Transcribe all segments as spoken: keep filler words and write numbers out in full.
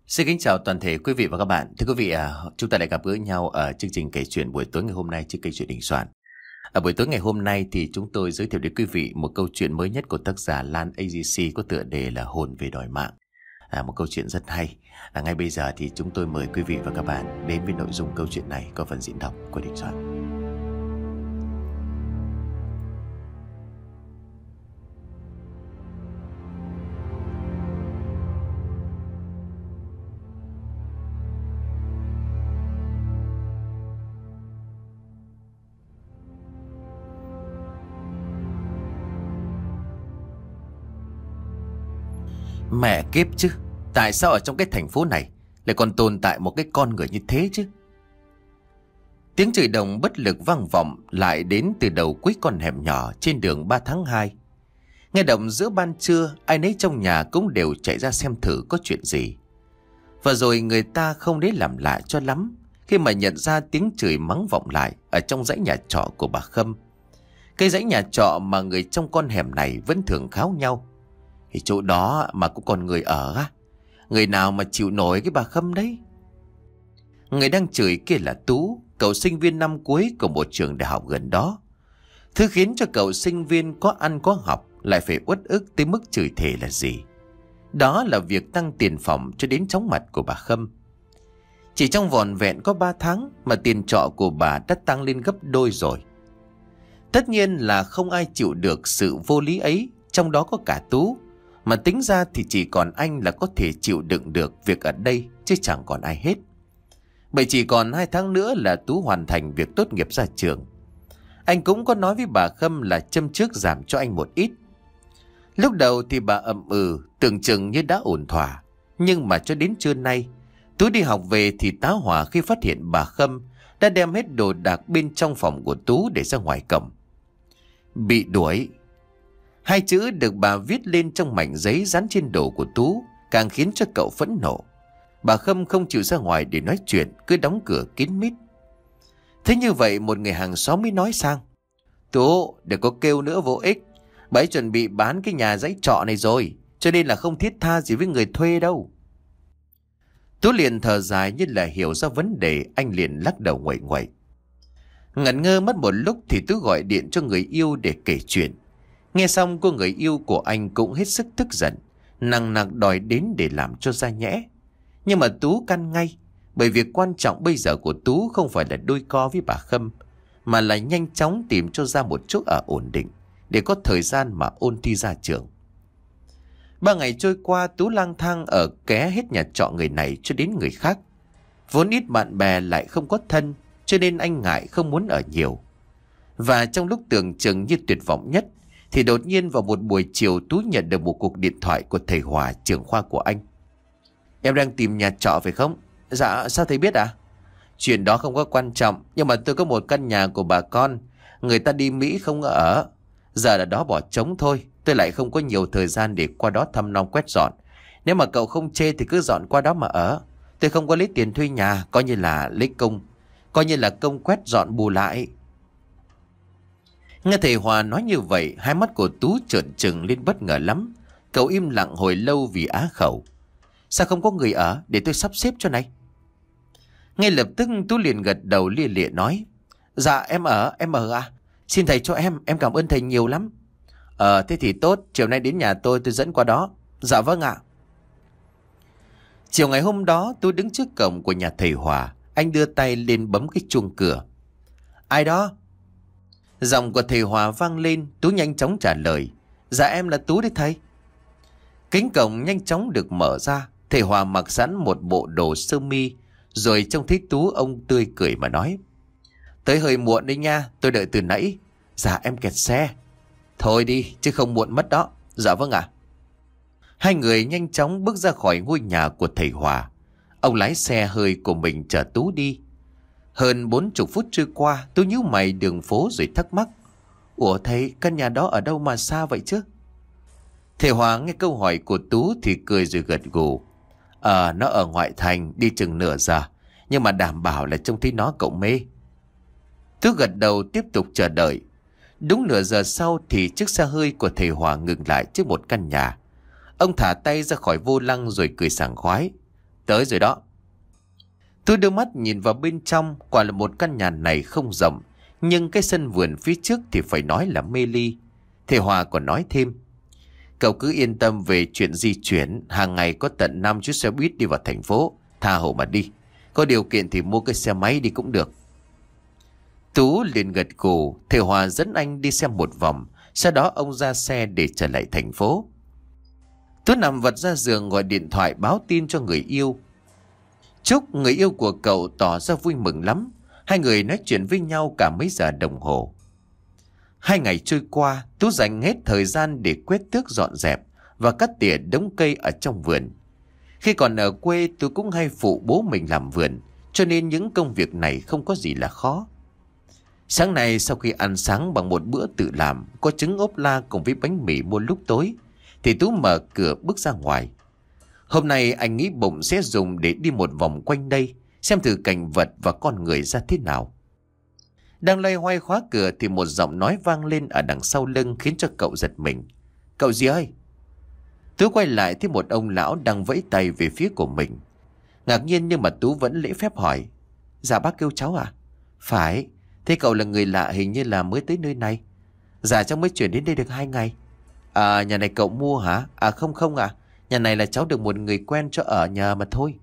Xin kính chào toàn thể quý vị và các bạn. Thưa quý vị, à, chúng ta lại gặp gỡ nhau ở chương trình kể chuyện buổi tối ngày hôm nay trên kênh Chuyện Đình Soạn. Ở buổi tối ngày hôm nay thì chúng tôi giới thiệu đến quý vị một câu chuyện mới nhất của tác giả Lan a giê xê có tựa đề là Hồn về đòi mạng. À, một câu chuyện rất hay. À, ngay bây giờ thì chúng tôi mời quý vị và các bạn đến với nội dung câu chuyện này có phần diễn đọc của Đình Soạn. Mẹ kiếp chứ, tại sao ở trong cái thành phố này lại còn tồn tại một cái con người như thế chứ? Tiếng chửi đồng bất lực vang vọng lại đến từ đầu cuối con hẻm nhỏ trên đường ba tháng hai. Nghe động giữa ban trưa, ai nấy trong nhà cũng đều chạy ra xem thử có chuyện gì. Và rồi người ta không lấy làm lạ cho lắm khi mà nhận ra tiếng chửi mắng vọng lại ở trong dãy nhà trọ của bà Khâm. Cái dãy nhà trọ mà người trong con hẻm này vẫn thường kháo nhau. Thì chỗ đó mà có còn người ở á, người nào mà chịu nổi cái bà Khâm đấy. Người đang chửi kia là Tú, cậu sinh viên năm cuối của một trường đại học gần đó. Thứ khiến cho cậu sinh viên có ăn có học lại phải uất ức tới mức chửi thề là gì? Đó là việc tăng tiền phòng cho đến chóng mặt của bà Khâm. Chỉ trong vỏn vẹn có ba tháng mà tiền trọ của bà đã tăng lên gấp đôi rồi. Tất nhiên là không ai chịu được sự vô lý ấy, trong đó có cả Tú. Mà tính ra thì chỉ còn anh là có thể chịu đựng được việc ở đây, chứ chẳng còn ai hết. Bởi chỉ còn hai tháng nữa là Tú hoàn thành việc tốt nghiệp ra trường. Anh cũng có nói với bà Khâm là châm trước giảm cho anh một ít. Lúc đầu thì bà ậm ừ, tưởng chừng như đã ổn thỏa. Nhưng mà cho đến trưa nay, Tú đi học về thì tá hỏa khi phát hiện bà Khâm đã đem hết đồ đạc bên trong phòng của Tú để ra ngoài cổng. Bị đuổi. Hai chữ được bà viết lên trong mảnh giấy dán trên đồ của Tú càng khiến cho cậu phẫn nộ. Bà Khâm không chịu ra ngoài để nói chuyện, cứ đóng cửa kín mít. Thế như vậy một người hàng xóm mới nói sang: Tú, đừng có kêu nữa, vô ích. Bà ấy chuẩn bị bán cái nhà dãy trọ này rồi, cho nên là không thiết tha gì với người thuê đâu. Tú liền thở dài như là hiểu ra vấn đề, anh liền lắc đầu nguậy nguậy. Ngẩn ngơ mất một lúc thì Tú gọi điện cho người yêu để kể chuyện. Nghe xong cô người yêu của anh cũng hết sức tức giận, nằng nặc đòi đến để làm cho ra nhẽ. Nhưng mà Tú căn ngay, bởi việc quan trọng bây giờ của Tú không phải là đôi co với bà Khâm, mà là nhanh chóng tìm cho ra một chỗ ở ổn định, để có thời gian mà ôn thi ra trường. Ba ngày trôi qua, Tú lang thang ở ké hết nhà trọ người này cho đến người khác. Vốn ít bạn bè lại không có thân, cho nên anh ngại không muốn ở nhiều. Và trong lúc tưởng chừng như tuyệt vọng nhất, thì đột nhiên vào một buổi chiều Tú nhận được một cuộc điện thoại của thầy Hòa, trưởng khoa của anh. Em đang tìm nhà trọ phải không? Dạ, sao thầy biết à? Chuyện đó không có quan trọng, nhưng mà tôi có một căn nhà của bà con, người ta đi Mỹ không ở. Giờ là đó bỏ trống thôi, tôi lại không có nhiều thời gian để qua đó thăm nom quét dọn. Nếu mà cậu không chê thì cứ dọn qua đó mà ở. Tôi không có lấy tiền thuê nhà, coi như là lấy công, coi như là công quét dọn bù lại. Nghe thầy Hòa nói như vậy, hai mắt của Tú trợn trừng lên bất ngờ lắm. Cậu im lặng hồi lâu vì á khẩu. Sao không có người ở, để tôi sắp xếp cho này. Ngay lập tức Tú liền gật đầu lia lịa nói: Dạ em ở, em ở à? Xin thầy cho em, em cảm ơn thầy nhiều lắm. Ờ thế thì tốt, chiều nay đến nhà tôi tôi dẫn qua đó. Dạ vâng ạ. Chiều ngày hôm đó Tú đứng trước cổng của nhà thầy Hòa. Anh đưa tay lên bấm cái chuông cửa. Ai đó? Giọng của thầy Hòa vang lên. Tú nhanh chóng trả lời: Dạ em là Tú đấy thầy. Cánh cổng nhanh chóng được mở ra. Thầy Hòa mặc sẵn một bộ đồ sơ mi, rồi trông thấy Tú ông tươi cười mà nói: Tới hơi muộn đấy nha, tôi đợi từ nãy. Dạ em kẹt xe. Thôi đi chứ không muộn mất đó. Dạ vâng ạ. Hai người nhanh chóng bước ra khỏi ngôi nhà của thầy Hòa. Ông lái xe hơi của mình chở Tú đi. Hơn bốn chục phút trôi qua, Tú nhíu mày đường phố rồi thắc mắc: Ủa thầy, căn nhà đó ở đâu mà xa vậy chứ? Thầy Hòa nghe câu hỏi của Tú thì cười rồi gật gù: Ờ, nó ở ngoại thành, đi chừng nửa giờ, nhưng mà đảm bảo là trông thấy nó cậu mê. Tú gật đầu tiếp tục chờ đợi. Đúng nửa giờ sau thì chiếc xe hơi của thầy Hòa ngừng lại trước một căn nhà. Ông thả tay ra khỏi vô lăng rồi cười sảng khoái: Tới rồi đó. Tôi đưa mắt nhìn vào bên trong, quả là một căn nhà này không rộng, nhưng cái sân vườn phía trước thì phải nói là mê ly. Thầy Hòa còn nói thêm, cậu cứ yên tâm về chuyện di chuyển, hàng ngày có tận năm chiếc xe buýt đi vào thành phố, tha hồ mà đi. Có điều kiện thì mua cái xe máy đi cũng được. Tú liền gật gù, thầy Hòa dẫn anh đi xem một vòng, sau đó ông ra xe để trở lại thành phố. Tú nằm vật ra giường gọi điện thoại báo tin cho người yêu. Trúc, người yêu của cậu, tỏ ra vui mừng lắm. Hai người nói chuyện với nhau cả mấy giờ đồng hồ. Hai ngày trôi qua, Tú dành hết thời gian để quét tước dọn dẹp và cắt tỉa đống cây ở trong vườn. Khi còn ở quê, Tú cũng hay phụ bố mình làm vườn, cho nên những công việc này không có gì là khó. Sáng nay sau khi ăn sáng bằng một bữa tự làm, có trứng ốp la cùng với bánh mì mua lúc tối, thì Tú mở cửa bước ra ngoài. Hôm nay anh nghĩ bụng sẽ dùng để đi một vòng quanh đây, xem thử cảnh vật và con người ra thế nào. Đang loay hoay khóa cửa thì một giọng nói vang lên ở đằng sau lưng khiến cho cậu giật mình. Cậu gì ơi? Tú quay lại thấy một ông lão đang vẫy tay về phía của mình. Ngạc nhiên nhưng mà Tú vẫn lễ phép hỏi. Dạ bác kêu cháu à? Phải. Thế cậu là người lạ, hình như là mới tới nơi này. Dạ cháu mới chuyển đến đây được hai ngày. À, nhà này cậu mua hả? À không không ạ. À. Nhà này là cháu được một người quen cho ở nhà mà thôi.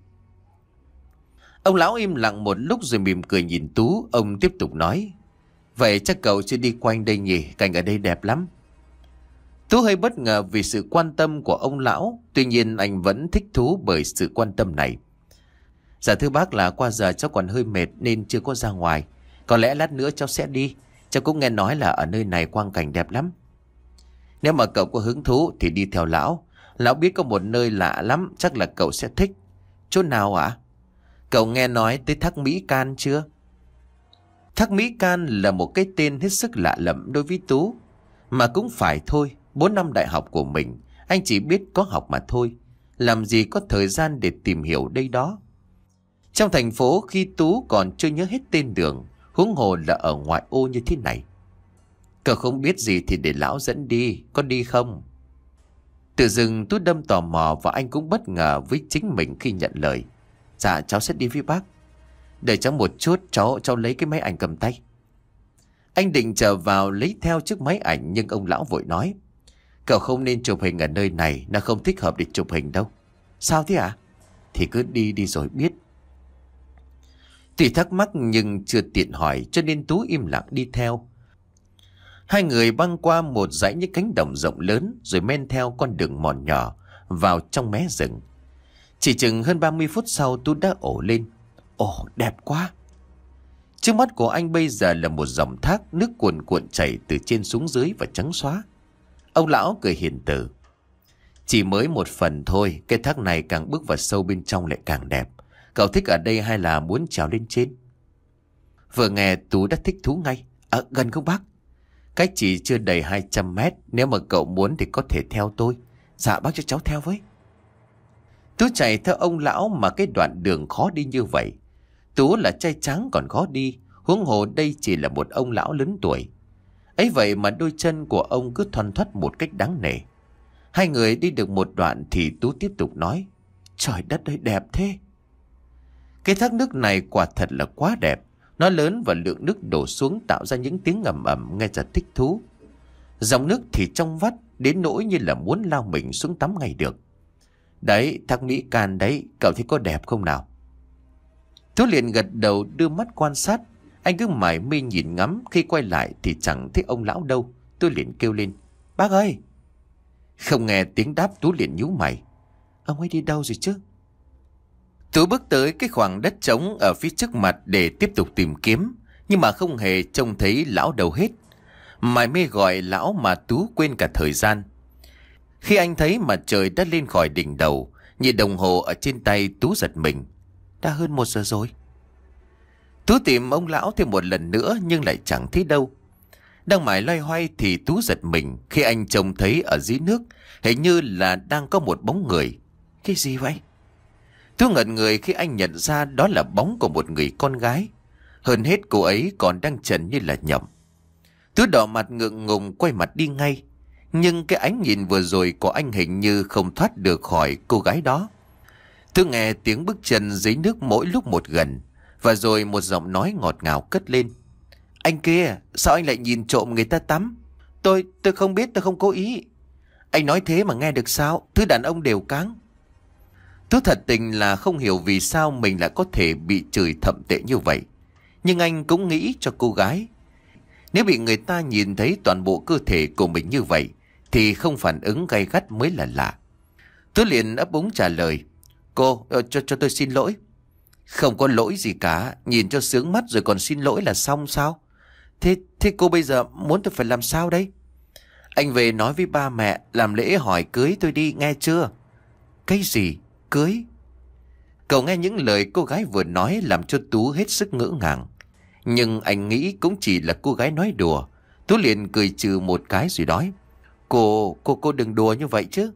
Ông lão im lặng một lúc rồi mỉm cười nhìn Tú. Ông tiếp tục nói. Vậy chắc cậu chưa đi quanh đây nhỉ? Cảnh ở đây đẹp lắm. Tú hơi bất ngờ vì sự quan tâm của ông lão. Tuy nhiên anh vẫn thích thú bởi sự quan tâm này. Dạ thưa bác, là qua giờ cháu còn hơi mệt nên chưa có ra ngoài. Có lẽ lát nữa cháu sẽ đi. Cháu cũng nghe nói là ở nơi này quang cảnh đẹp lắm. Nếu mà cậu có hứng thú thì đi theo lão. Lão biết có một nơi lạ lắm, chắc là cậu sẽ thích. Chỗ nào ạ? À? Cậu nghe nói tới Thác Mỹ Can chưa? Thác Mỹ Can là một cái tên hết sức lạ lẫm đối với Tú. Mà cũng phải thôi, bốn năm đại học của mình, anh chỉ biết có học mà thôi. Làm gì có thời gian để tìm hiểu đây đó. Trong thành phố khi Tú còn chưa nhớ hết tên đường, huống hồ là ở ngoại ô như thế này. Cậu không biết gì thì để lão dẫn đi, có đi không? Tự dưng Tú đâm tò mò và anh cũng bất ngờ với chính mình khi nhận lời. Dạ cháu sẽ đi với bác. Đợi cháu một chút, cháu cháu lấy cái máy ảnh cầm tay. Anh định trở vào lấy theo chiếc máy ảnh nhưng ông lão vội nói. Cậu không nên chụp hình ở nơi này, nó không thích hợp để chụp hình đâu. Sao thế ạ? À? Thì cứ đi đi rồi biết. Tuy thắc mắc nhưng chưa tiện hỏi cho nên Tú im lặng đi theo. Hai người băng qua một dãy những cánh đồng rộng lớn rồi men theo con đường mòn nhỏ vào trong mé rừng. Chỉ chừng hơn ba mươi phút sau Tú đã ổ lên. Ồ, đẹp quá! Trước mắt của anh bây giờ là một dòng thác, nước cuồn cuộn chảy từ trên xuống dưới và trắng xóa. Ông lão cười hiền từ. Chỉ mới một phần thôi, cái thác này càng bước vào sâu bên trong lại càng đẹp. Cậu thích ở đây hay là muốn trèo lên trên? Vừa nghe Tú đã thích thú ngay. À, gần không bác? Cách chỉ chưa đầy hai trăm mét, nếu mà cậu muốn thì có thể theo tôi. Dạ bác cho cháu theo với. Tú chạy theo ông lão mà cái đoạn đường khó đi như vậy. Tú là trai trắng còn khó đi, huống hồ đây chỉ là một ông lão lớn tuổi. Ấy vậy mà đôi chân của ông cứ thoăn thoắt một cách đáng nể. Hai người đi được một đoạn thì Tú tiếp tục nói. Trời đất ơi, đẹp thế! Cái thác nước này quả thật là quá đẹp. Nó lớn và lượng nước đổ xuống tạo ra những tiếng ầm ầm nghe rất thích thú. Dòng nước thì trong vắt đến nỗi như là muốn lao mình xuống tắm ngay được. Đấy, thác Mỹ Can đấy, cậu thấy có đẹp không nào? Tú liền gật đầu đưa mắt quan sát. Anh cứ mải mê nhìn ngắm, khi quay lại thì chẳng thấy ông lão đâu. Tôi liền kêu lên. Bác ơi! Không nghe tiếng đáp, Tú liền nhíu mày. Ông ấy đi đâu rồi chứ? Tú bước tới cái khoảng đất trống ở phía trước mặt để tiếp tục tìm kiếm, nhưng mà không hề trông thấy lão đâu hết. Mải mê gọi lão mà Tú quên cả thời gian. Khi anh thấy mặt trời đã lên khỏi đỉnh đầu, nhìn đồng hồ ở trên tay, Tú giật mình. Đã hơn một giờ rồi. Tú tìm ông lão thêm một lần nữa nhưng lại chẳng thấy đâu. Đang mải loay hoay thì Tú giật mình khi anh trông thấy ở dưới nước hình như là đang có một bóng người. Cái gì vậy? Tú ngẩn người khi anh nhận ra đó là bóng của một người con gái. Hơn hết cô ấy còn đang trần như là nhộng. Tú đỏ mặt ngượng ngùng quay mặt đi ngay. Nhưng cái ánh nhìn vừa rồi của anh hình như không thoát được khỏi cô gái đó. Tôi nghe tiếng bước chân dưới nước mỗi lúc một gần. Và rồi một giọng nói ngọt ngào cất lên. Anh kia, sao anh lại nhìn trộm người ta tắm? Tôi, tôi không biết, tôi không cố ý. Anh nói thế mà nghe được sao? Thứ đàn ông đều cáng. Tôi thật tình là không hiểu vì sao mình lại có thể bị chửi thậm tệ như vậy. Nhưng anh cũng nghĩ cho cô gái. Nếu bị người ta nhìn thấy toàn bộ cơ thể của mình như vậy thì không phản ứng gay gắt mới là lạ. Tôi liền ấp úng trả lời. Cô, cho, cho tôi xin lỗi. Không có lỗi gì cả. Nhìn cho sướng mắt rồi còn xin lỗi là xong sao? Thế, thế cô bây giờ muốn tôi phải làm sao đây? Anh về nói với ba mẹ làm lễ hỏi cưới tôi đi, nghe chưa? Cái gì? Cưới? Cậu nghe những lời cô gái vừa nói làm cho Tú hết sức ngỡ ngàng. Nhưng anh nghĩ cũng chỉ là cô gái nói đùa. Tú liền cười trừ một cái rồi nói. Cô, cô, cô đừng đùa như vậy chứ.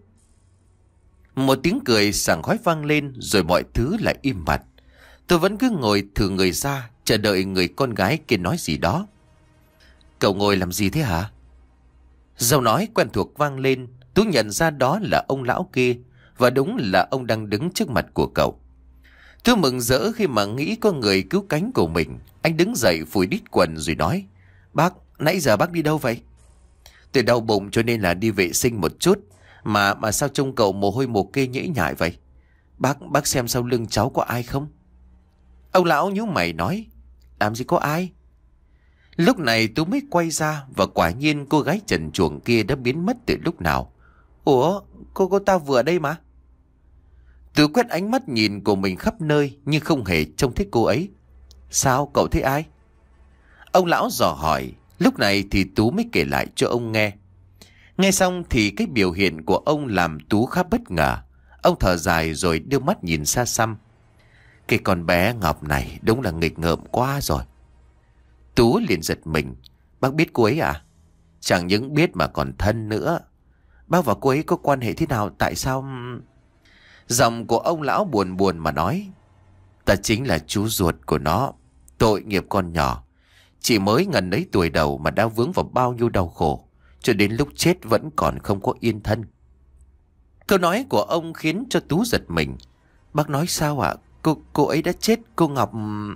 Một tiếng cười sảng khoái vang lên rồi mọi thứ lại im bặt. Tôi vẫn cứ ngồi thử người ra, chờ đợi người con gái kia nói gì đó. Cậu ngồi làm gì thế hả? Giọng nói quen thuộc vang lên. Tú nhận ra đó là ông lão kia. Và đúng là ông đang đứng trước mặt của cậu. Tôi mừng rỡ khi mà nghĩ có người cứu cánh của mình. Anh đứng dậy phủi đít quần rồi nói. Bác, nãy giờ bác đi đâu vậy? Tôi đau bụng cho nên là đi vệ sinh một chút. Mà mà sao trông cậu mồ hôi mồ kê nhễ nhại vậy? Bác, bác xem sau lưng cháu có ai không? Ông lão nhíu mày nói. Làm gì có ai? Lúc này tôi mới quay ra và quả nhiên cô gái trần truồng kia đã biến mất từ lúc nào. Ủa, cô cô ta vừa ở đây mà. Tôi quét ánh mắt nhìn của mình khắp nơi nhưng không hề trông thấy cô ấy. Sao, cậu thấy ai? Ông lão dò hỏi. Lúc này thì Tú mới kể lại cho ông nghe. Nghe xong thì cái biểu hiện của ông làm Tú khá bất ngờ. Ông thở dài rồi đưa mắt nhìn xa xăm. Cái con bé Ngọc này đúng là nghịch ngợm quá rồi. Tú liền giật mình. Bác biết cô ấy à? Chẳng những biết mà còn thân nữa. Bác và cô ấy có quan hệ thế nào? Tại sao... Giọng của ông lão buồn buồn mà nói. Ta chính là chú ruột của nó. Tội nghiệp con nhỏ. Chỉ mới ngần ấy tuổi đầu mà đã vướng vào bao nhiêu đau khổ. Cho đến lúc chết vẫn còn không có yên thân. Câu nói của ông khiến cho Tú giật mình. Bác nói sao ạ? Cô, cô ấy đã chết, cô Ngọc...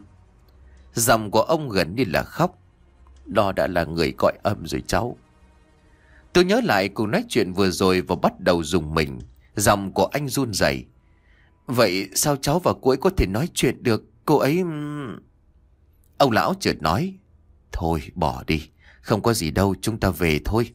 Giọng của ông gần như là khóc. Đó đã là người gọi âm rồi cháu. Tôi nhớ lại cuộc nói chuyện vừa rồi và bắt đầu rùng mình. Giọng của anh run rẩy. Vậy sao cháu và cô ấy có thể nói chuyện được? Cô ấy... Ông lão chợt nói. Thôi bỏ đi. Không có gì đâu, chúng ta về thôi.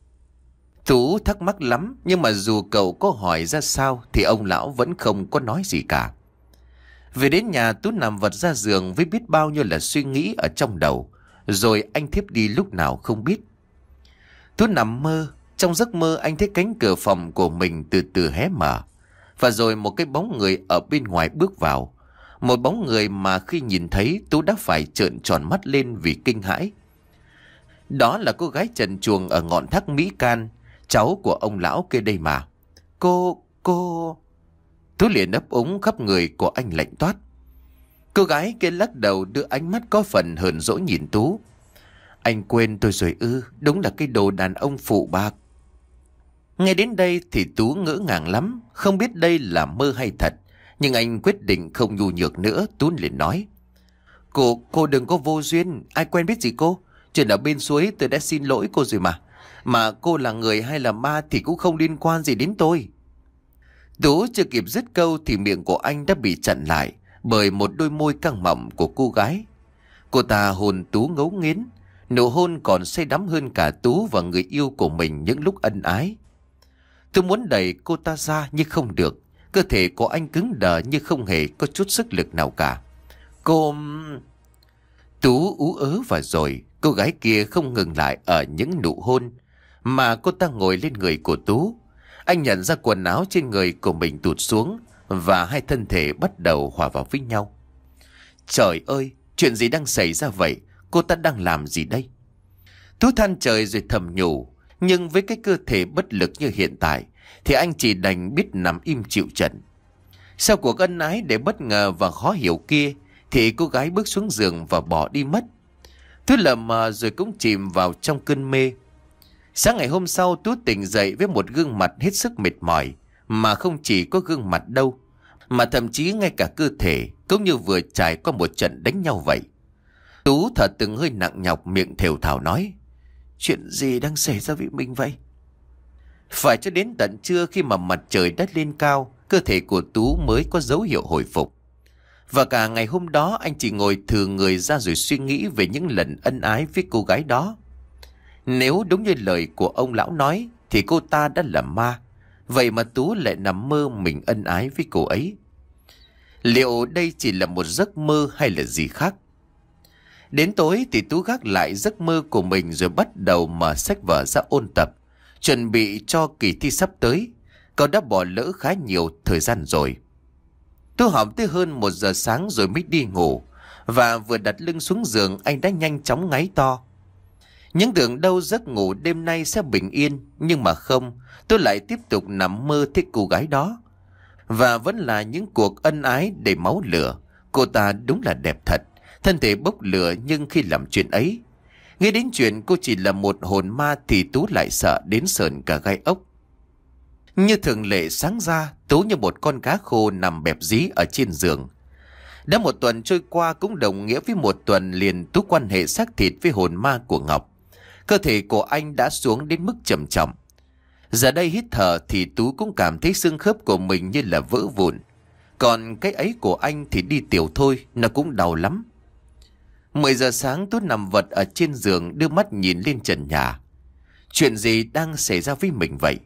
Tú thắc mắc lắm. Nhưng mà dù cậu có hỏi ra sao thì ông lão vẫn không có nói gì cả. Về đến nhà, Tú nằm vật ra giường với biết bao nhiêu là suy nghĩ ở trong đầu. Rồi anh thiếp đi lúc nào không biết. Tú nằm mơ. Trong giấc mơ anh thấy cánh cửa phòng của mình từ từ hé mở. Và rồi một cái bóng người ở bên ngoài bước vào. Một bóng người mà khi nhìn thấy Tú đã phải trợn tròn mắt lên vì kinh hãi. Đó là cô gái trần truồng ở ngọn thác Mỹ Can, cháu của ông lão kia đây mà. Cô, cô... Tú liền ấp úng khắp người của anh lạnh toát. Cô gái kia lắc đầu đưa ánh mắt có phần hờn dỗi nhìn Tú. Anh quên tôi rồi ư? Đúng là cái đồ đàn ông phụ bạc. Nghe đến đây thì Tú ngỡ ngàng lắm. Không biết đây là mơ hay thật. Nhưng anh quyết định không nhu nhược nữa. Tú liền nói. Cô, cô đừng có vô duyên. Ai quen biết gì cô? Chuyện ở bên suối tôi đã xin lỗi cô rồi mà. Mà cô là người hay là ma thì cũng không liên quan gì đến tôi. Tú chưa kịp dứt câu thì miệng của anh đã bị chặn lại bởi một đôi môi căng mọng của cô gái. Cô ta hôn Tú ngấu nghiến. Nụ hôn còn say đắm hơn cả Tú và người yêu của mình những lúc ân ái. Tôi muốn đẩy cô ta ra nhưng không được. Cơ thể của anh cứng đờ như không hề có chút sức lực nào cả. Cô... Tú ú ớ và rồi cô gái kia không ngừng lại ở những nụ hôn. Mà cô ta ngồi lên người của Tú. Anh nhận ra quần áo trên người của mình tụt xuống. Và hai thân thể bắt đầu hòa vào với nhau. Trời ơi, chuyện gì đang xảy ra vậy? Cô ta đang làm gì đây? Tú than trời rồi thầm nhủ. Nhưng với cái cơ thể bất lực như hiện tại thì anh chỉ đành biết nằm im chịu trận. Sau cuộc ân ái để bất ngờ và khó hiểu kia thì cô gái bước xuống giường và bỏ đi mất. Tú lờ mờ rồi cũng chìm vào trong cơn mê. Sáng ngày hôm sau Tú tỉnh dậy với một gương mặt hết sức mệt mỏi. Mà không chỉ có gương mặt đâu, mà thậm chí ngay cả cơ thể cũng như vừa trải qua một trận đánh nhau vậy. Tú thở từng hơi nặng nhọc, miệng thều thào nói: Chuyện gì đang xảy ra với mình vậy? Phải cho đến tận trưa, khi mà mặt trời đã lên cao, cơ thể của Tú mới có dấu hiệu hồi phục. Và cả ngày hôm đó anh chỉ ngồi thừ người ra rồi suy nghĩ về những lần ân ái với cô gái đó. Nếu đúng như lời của ông lão nói thì cô ta đã là ma, vậy mà Tú lại nằm mơ mình ân ái với cô ấy. Liệu đây chỉ là một giấc mơ hay là gì khác? Đến tối thì Tú gác lại giấc mơ của mình rồi bắt đầu mở sách vở ra ôn tập, chuẩn bị cho kỳ thi sắp tới. Cậu đã bỏ lỡ khá nhiều thời gian rồi. Tú học tới hơn một giờ sáng rồi mới đi ngủ, và vừa đặt lưng xuống giường anh đã nhanh chóng ngáy to. Những tưởng đâu giấc ngủ đêm nay sẽ bình yên, nhưng mà không, tôi lại tiếp tục nằm mơ thấy cô gái đó. Và vẫn là những cuộc ân ái đầy máu lửa. Cô ta đúng là đẹp thật, thân thể bốc lửa, nhưng khi làm chuyện ấy, nghe đến chuyện cô chỉ là một hồn ma thì Tú lại sợ đến sởn cả gai ốc. Như thường lệ, sáng ra Tú như một con cá khô nằm bẹp dí ở trên giường. Đã một tuần trôi qua cũng đồng nghĩa với một tuần liền Tú quan hệ xác thịt với hồn ma của Ngọc. Cơ thể của anh đã xuống đến mức trầm trọng. Giờ đây hít thở thì Tú cũng cảm thấy xương khớp của mình như là vỡ vụn. Còn cái ấy của anh thì đi tiểu thôi, nó cũng đau lắm. Mười giờ sáng Tú nằm vật ở trên giường, đưa mắt nhìn lên trần nhà. Chuyện gì đang xảy ra với mình vậy?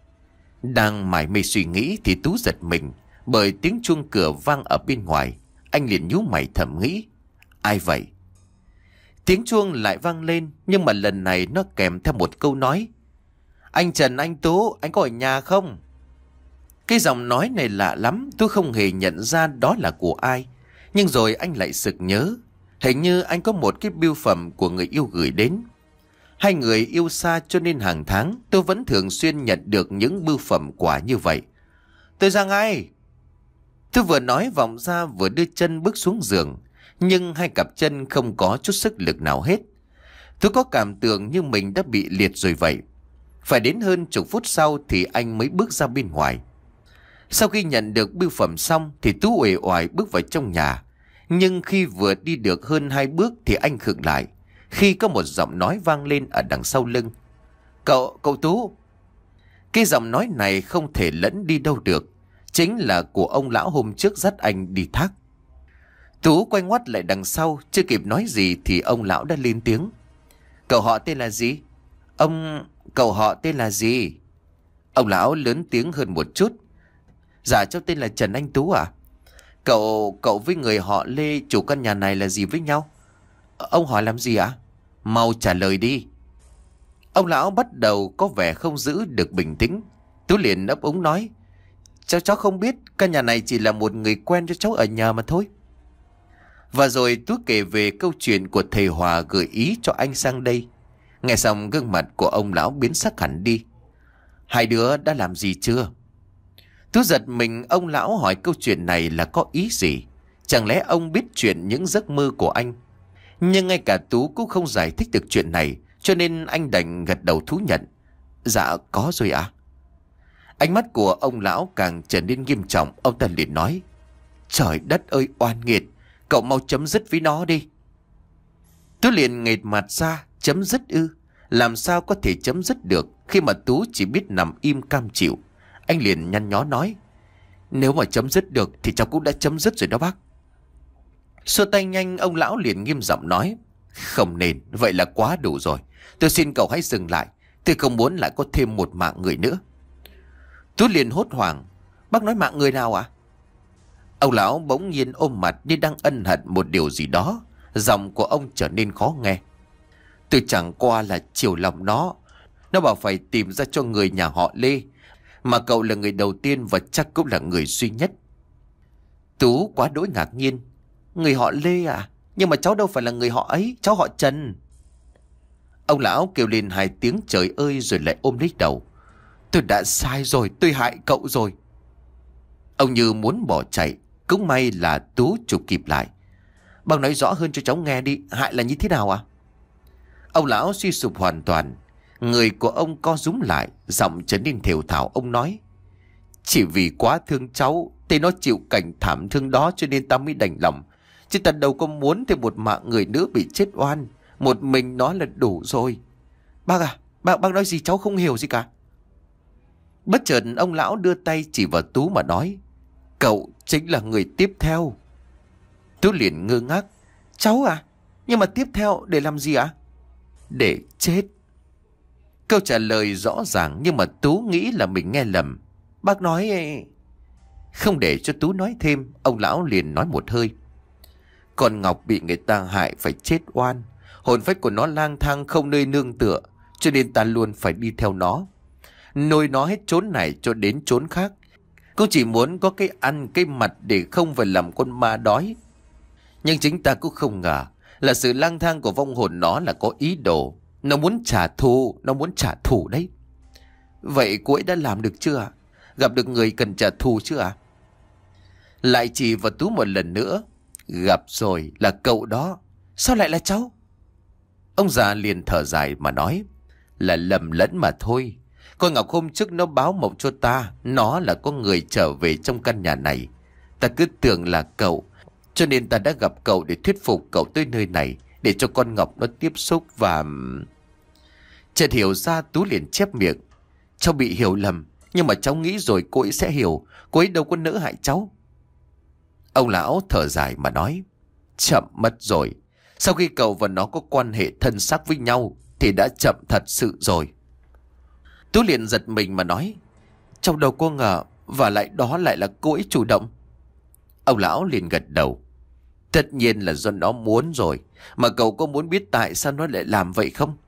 Đang mải mê suy nghĩ thì Tú giật mình bởi tiếng chuông cửa vang ở bên ngoài. Anh liền nhíu mày thầm nghĩ: Ai vậy? Tiếng chuông lại vang lên, nhưng mà lần này nó kèm theo một câu nói: Anh Trần, anh Tú, anh có ở nhà không? Cái giọng nói này lạ lắm, Tú không hề nhận ra đó là của ai. Nhưng rồi anh lại sực nhớ, hình như anh có một cái bưu phẩm của người yêu gửi đến. Hai người yêu xa cho nên hàng tháng tôi vẫn thường xuyên nhận được những bưu phẩm quà như vậy. Tôi ra ngay. Tôi vừa nói vọng ra vừa đưa chân bước xuống giường, nhưng hai cặp chân không có chút sức lực nào hết. Tôi có cảm tưởng như mình đã bị liệt rồi vậy. Phải đến hơn chục phút sau thì anh mới bước ra bên ngoài. Sau khi nhận được bưu phẩm xong thì Tú uể oải bước vào trong nhà. Nhưng khi vừa đi được hơn hai bước thì anh khựng lại, khi có một giọng nói vang lên ở đằng sau lưng. Cậu, cậu Tú. Cái giọng nói này không thể lẫn đi đâu được, chính là của ông lão hôm trước dắt anh đi thác. Tú quay ngoắt lại đằng sau, chưa kịp nói gì thì ông lão đã lên tiếng. Cậu họ tên là gì? Ông... Cậu họ tên là gì? Ông lão lớn tiếng hơn một chút. Dạ cháu tên là Trần Anh Tú à? Cậu... Cậu với người họ Lê, chủ căn nhà này là gì với nhau? Ông hỏi làm gì ạ? À? Mau trả lời đi. Ông lão bắt đầu có vẻ không giữ được bình tĩnh. Tú liền ấp úng nói: Cháu cháu không biết, căn nhà này chỉ là một người quen cho cháu ở nhờ mà thôi. Và rồi Tú kể về câu chuyện của thầy Hòa gợi ý cho anh sang đây. Nghe xong gương mặt của ông lão biến sắc hẳn đi. Hai đứa đã làm gì chưa? Tú giật mình, ông lão hỏi câu chuyện này là có ý gì? Chẳng lẽ ông biết chuyện những giấc mơ của anh? Nhưng ngay cả Tú cũng không giải thích được chuyện này, cho nên anh đành gật đầu thú nhận. Dạ có rồi ạ. À? Ánh mắt của ông lão càng trở nên nghiêm trọng. Ông ta liền nói: Trời đất ơi oan nghiệt, cậu mau chấm dứt với nó đi. Tú liền nghệt mặt ra. Chấm dứt ư? Làm sao có thể chấm dứt được khi mà Tú chỉ biết nằm im cam chịu. Anh liền nhăn nhó nói: Nếu mà chấm dứt được thì cháu cũng đã chấm dứt rồi đó bác. Xua tay nhanh, ông lão liền nghiêm giọng nói: Không nên, vậy là quá đủ rồi. Tôi xin cậu hãy dừng lại. Tôi không muốn lại có thêm một mạng người nữa. Tú liền hốt hoảng: Bác nói mạng người nào ạ? À? Ông lão bỗng nhiên ôm mặt như đang ân hận một điều gì đó. Giọng của ông trở nên khó nghe. Tôi chẳng qua là chiều lòng nó. Nó bảo phải tìm ra cho người nhà họ Lê, mà cậu là người đầu tiên và chắc cũng là người duy nhất. Tú quá đỗi ngạc nhiên. Người họ Lê à? Nhưng mà cháu đâu phải là người họ ấy, cháu họ Trần. Ông lão kêu lên hai tiếng trời ơi rồi lại ôm lấy đầu. Tôi đã sai rồi, tôi hại cậu rồi. Ông như muốn bỏ chạy. Cũng may là Tú chụp kịp lại. Bác nói rõ hơn cho cháu nghe đi, hại là như thế nào à? Ông lão suy sụp hoàn toàn. Người của ông co rúm lại, giọng trở nên thều thào. Ông nói: Chỉ vì quá thương cháu Thì nó chịu cảnh thảm thương đó cho nên ta mới đành lòng. Chứ ta đâu có muốn thêm một mạng người nữa bị chết oan. Một mình nó là đủ rồi. Bác à, bác, bác nói gì cháu không hiểu gì cả. Bất chợt ông lão đưa tay chỉ vào Tú mà nói: Cậu chính là người tiếp theo. Tú liền ngơ ngác: Cháu à? Nhưng mà tiếp theo để làm gì ạ? Để chết. Câu trả lời rõ ràng nhưng mà Tú nghĩ là mình nghe lầm. Bác nói... Không để cho Tú nói thêm, ông lão liền nói một hơi: Con Ngọc bị người ta hại phải chết oan. Hồn phách của nó lang thang không nơi nương tựa, cho nên ta luôn phải đi theo nó, nuôi nó hết chốn này cho đến chốn khác. Cũng chỉ muốn có cái ăn cái mặt để không phải làm con ma đói. Nhưng chính ta cũng không ngờ là sự lang thang của vong hồn nó là có ý đồ. Nó muốn trả thù, nó muốn trả thù đấy. Vậy cô ấy đã làm được chưa ạ? Gặp được người cần trả thù chưa ạ? Lại chỉ vào Tú một lần nữa: Gặp rồi, là cậu đó. Sao lại là cháu? Ông già liền thở dài mà nói: Là lầm lẫn mà thôi. Con Ngọc hôm trước nó báo mộng cho ta, nó là có người trở về trong căn nhà này. Ta cứ tưởng là cậu, cho nên ta đã gặp cậu để thuyết phục cậu tới nơi này, để cho con Ngọc nó tiếp xúc và... Chợt hiểu ra, Tú liền chép miệng: Cháu bị hiểu lầm, nhưng mà cháu nghĩ rồi cô ấy sẽ hiểu. Cô ấy đâu có nỡ hại cháu. Ông lão thở dài mà nói: Chậm mất rồi. Sau khi cậu và nó có quan hệ thân xác với nhau thì đã chậm thật sự rồi. Tú liền giật mình mà nói: Trong đầu cô ngờ, và lại đó lại là cô ấy chủ động. Ông lão liền gật đầu: Tất nhiên là do nó muốn rồi. Mà cậu có muốn biết tại sao nó lại làm vậy không?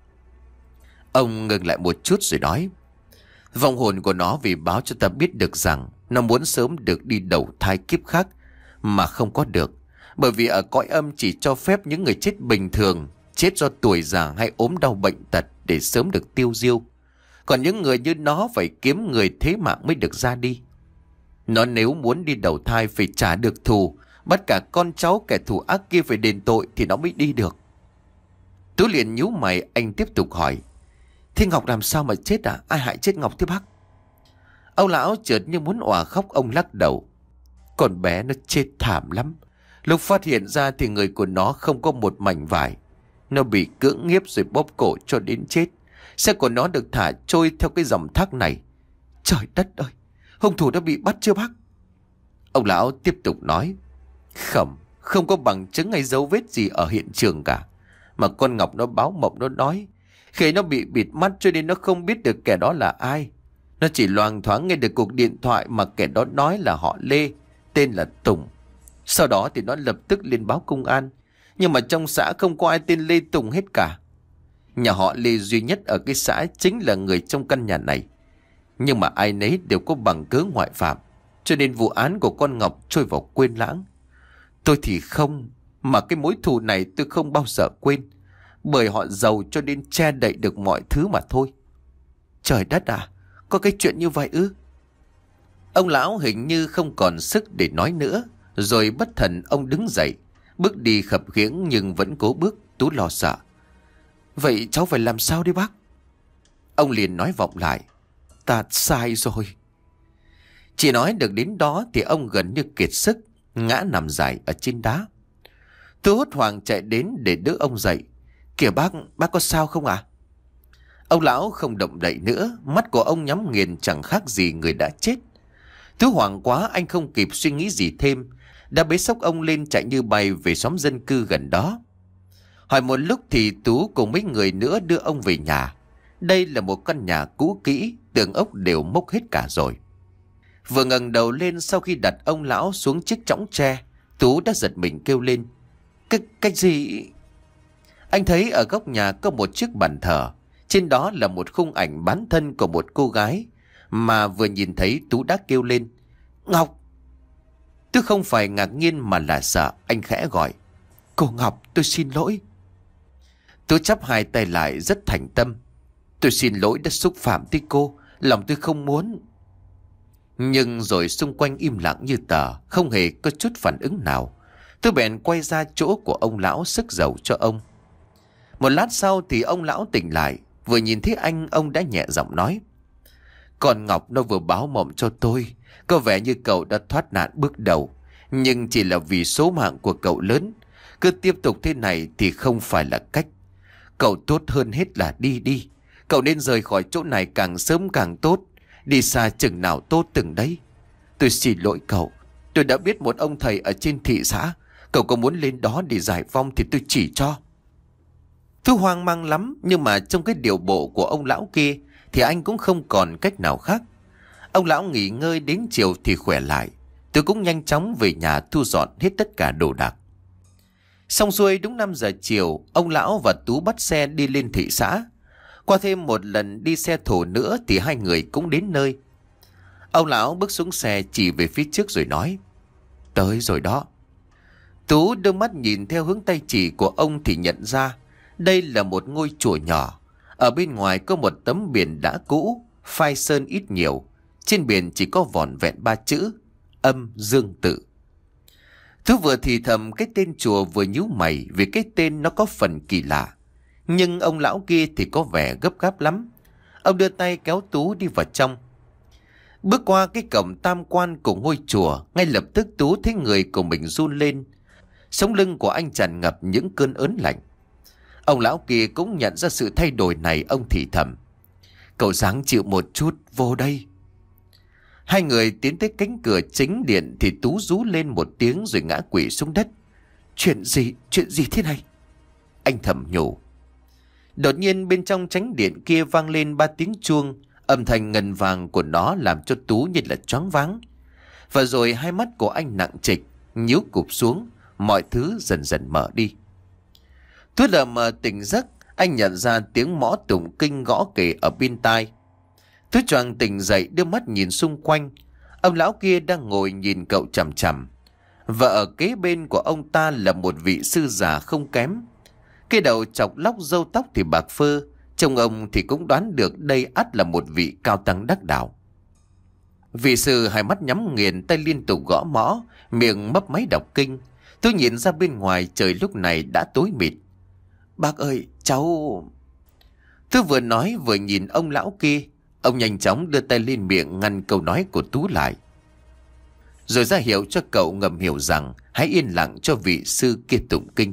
Ông ngừng lại một chút rồi nói: Vong hồn của nó vì báo cho ta biết được rằng nó muốn sớm được đi đầu thai kiếp khác mà không có được. Bởi vì ở cõi âm chỉ cho phép những người chết bình thường, chết do tuổi già hay ốm đau bệnh tật để sớm được tiêu diêu. Còn những người như nó phải kiếm người thế mạng mới được ra đi. Nó nếu muốn đi đầu thai phải trả được thù, bắt cả con cháu kẻ thù ác kia phải đền tội thì nó mới đi được. Tú liền nhíu mày, anh tiếp tục hỏi: Thế Ngọc làm sao mà chết à? Ai hại chết Ngọc thế bác? Ông lão chợt như muốn òa khóc, ông lắc đầu: Con bé nó chết thảm lắm. Lúc phát hiện ra thì người của nó không có một mảnh vải. Nó bị cưỡng hiếp rồi bóp cổ cho đến chết. Xe của nó được thả trôi theo cái dòng thác này. Trời đất ơi, hung thủ đã bị bắt chưa bác? Ông lão tiếp tục nói: Không, không có bằng chứng hay dấu vết gì ở hiện trường cả. Mà con Ngọc nó báo mộng, nó nói khi nó bị bịt mắt cho nên nó không biết được kẻ đó là ai. Nó chỉ loang thoáng nghe được cuộc điện thoại mà kẻ đó nói là họ Lê, tên là Tùng. Sau đó thì nó lập tức lên báo công an. Nhưng mà trong xã không có ai tên Lê Tùng hết cả. Nhà họ Lê duy nhất ở cái xã chính là người trong căn nhà này. Nhưng mà ai nấy đều có bằng cớ ngoại phạm, cho nên vụ án của con Ngọc trôi vào quên lãng. Tôi thì không, mà cái mối thù này tôi không bao giờ quên. Bởi họ giàu cho nên che đậy được mọi thứ mà thôi. Trời đất à, có cái chuyện như vậy ư? Ông lão hình như không còn sức để nói nữa. Rồi bất thần ông đứng dậy, bước đi khập khiễng nhưng vẫn cố bước. Tú lo sợ: Vậy cháu phải làm sao đi bác? Ông liền nói vọng lại: Ta sai rồi. Chỉ nói được đến đó thì ông gần như kiệt sức, ngã nằm dài ở trên đá. Tú hốt hoảng chạy đến để đỡ ông dậy: Kìa bác, bác có sao không ạ? À? Ông lão không động đậy nữa, mắt của ông nhắm nghiền chẳng khác gì người đã chết. Tú hoảng quá, anh không kịp suy nghĩ gì thêm, đã bế xốc ông lên chạy như bay về xóm dân cư gần đó. Hỏi một lúc thì Tú cùng mấy người nữa đưa ông về nhà. Đây là một căn nhà cũ kỹ, tường ốc đều mốc hết cả rồi. Vừa ngẩng đầu lên sau khi đặt ông lão xuống chiếc chõng tre, Tú đã giật mình kêu lên: Cái, cái gì? Anh thấy ở góc nhà có một chiếc bàn thờ. Trên đó là một khung ảnh bán thân của một cô gái. Mà vừa nhìn thấy Tú đã kêu lên: Ngọc! Tú không phải ngạc nhiên mà là sợ. Anh khẽ gọi: Cô Ngọc, tôi xin lỗi. Tú chắp hai tay lại rất thành tâm: Tôi xin lỗi đã xúc phạm tới cô. Lòng tôi không muốn. Nhưng rồi xung quanh im lặng như tờ, không hề có chút phản ứng nào. Tôi bèn quay ra chỗ của ông lão sức dầu cho ông. Một lát sau thì ông lão tỉnh lại. Vừa nhìn thấy anh, ông đã nhẹ giọng nói: Con Ngọc nó vừa báo mộng cho tôi. Có vẻ như cậu đã thoát nạn bước đầu, nhưng chỉ là vì số mạng của cậu lớn. Cứ tiếp tục thế này thì không phải là cách. Cậu tốt hơn hết là đi đi. Cậu nên rời khỏi chỗ này càng sớm càng tốt. Đi xa chừng nào tốt từng đấy. Tôi xin lỗi cậu. Tôi đã biết một ông thầy ở trên thị xã. Cậu có muốn lên đó để giải vong thì tôi chỉ cho. Tôi hoang mang lắm, nhưng mà trong cái điệu bộ của ông lão kia thì anh cũng không còn cách nào khác. Ông lão nghỉ ngơi đến chiều thì khỏe lại. Tôi cũng nhanh chóng về nhà thu dọn hết tất cả đồ đạc. Xong xuôi đúng năm giờ chiều, ông lão và Tú bắt xe đi lên thị xã. Qua thêm một lần đi xe thổ nữa thì hai người cũng đến nơi. Ông lão bước xuống xe chỉ về phía trước rồi nói: Tới rồi đó. Tú đưa mắt nhìn theo hướng tay chỉ của ông thì nhận ra đây là một ngôi chùa nhỏ. Ở bên ngoài có một tấm biển đá cũ, phai sơn ít nhiều. Trên biển chỉ có vỏn vẹn ba chữ: Âm Dương Tự. Tú vừa thì thầm cái tên chùa vừa nhíu mày vì cái tên nó có phần kỳ lạ. Nhưng ông lão kia thì có vẻ gấp gáp lắm. Ông đưa tay kéo Tú đi vào trong. Bước qua cái cổng tam quan của ngôi chùa, ngay lập tức Tú thấy người của mình run lên. Sống lưng của anh tràn ngập những cơn ớn lạnh. Ông lão kia cũng nhận ra sự thay đổi này, ông thì thầm: Cậu ráng chịu một chút, vô đây. Hai người tiến tới cánh cửa chính điện thì Tú rú lên một tiếng rồi ngã quỵ xuống đất. Chuyện gì, chuyện gì thế này? Anh thầm nhủ. Đột nhiên bên trong chánh điện kia vang lên ba tiếng chuông. Âm thanh ngân vàng của nó làm cho Tú như là choáng váng. Và rồi hai mắt của anh nặng trịch, nhíu cụp xuống, mọi thứ dần dần mở đi. Tú lờ mờ tỉnh giấc, anh nhận ra tiếng mõ tụng kinh gõ kề ở bên tai. Tú choàng tỉnh dậy đưa mắt nhìn xung quanh. Ông lão kia đang ngồi nhìn cậu chằm chằm. Và ở kế bên của ông ta là một vị sư già không kém. Cái đầu chọc lóc râu tóc thì bạc phơ. Trông ông thì cũng đoán được đây ắt là một vị cao tăng đắc đạo. Vị sư hai mắt nhắm nghiền, tay liên tục gõ mõ, miệng mấp máy đọc kinh. Tôi nhìn ra bên ngoài trời lúc này đã tối mịt. Bác ơi, cháu... Tôi vừa nói vừa nhìn ông lão kia. Ông nhanh chóng đưa tay lên miệng ngăn câu nói của Tú lại, rồi ra hiệu cho cậu ngầm hiểu rằng hãy yên lặng cho vị sư kia tụng kinh.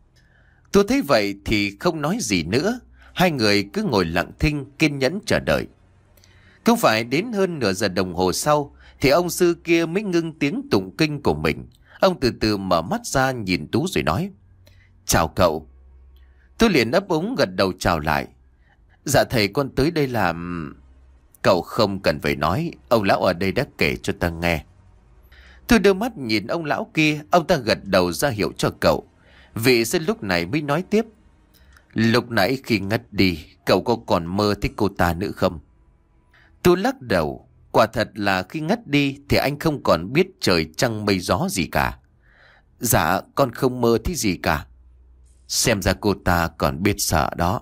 Tôi thấy vậy thì không nói gì nữa. Hai người cứ ngồi lặng thinh kiên nhẫn chờ đợi. Không phải đến hơn nửa giờ đồng hồ sau thì ông sư kia mới ngưng tiếng tụng kinh của mình. Ông từ từ mở mắt ra nhìn Tú rồi nói: Chào cậu. Tôi liền ấp úng gật đầu chào lại. Dạ thầy, con tới đây làm... Cậu không cần phải nói, ông lão ở đây đã kể cho ta nghe. Tôi đưa mắt nhìn ông lão kia. Ông ta gật đầu ra hiệu cho cậu. Vị sư lúc này mới nói tiếp: Lúc nãy khi ngất đi, cậu có còn mơ thấy cô ta nữa không? Tôi lắc đầu. Quả thật là khi ngất đi thì anh không còn biết trời trăng mây gió gì cả. Dạ, con không mơ thấy gì cả. Xem ra cô ta còn biết sợ đó.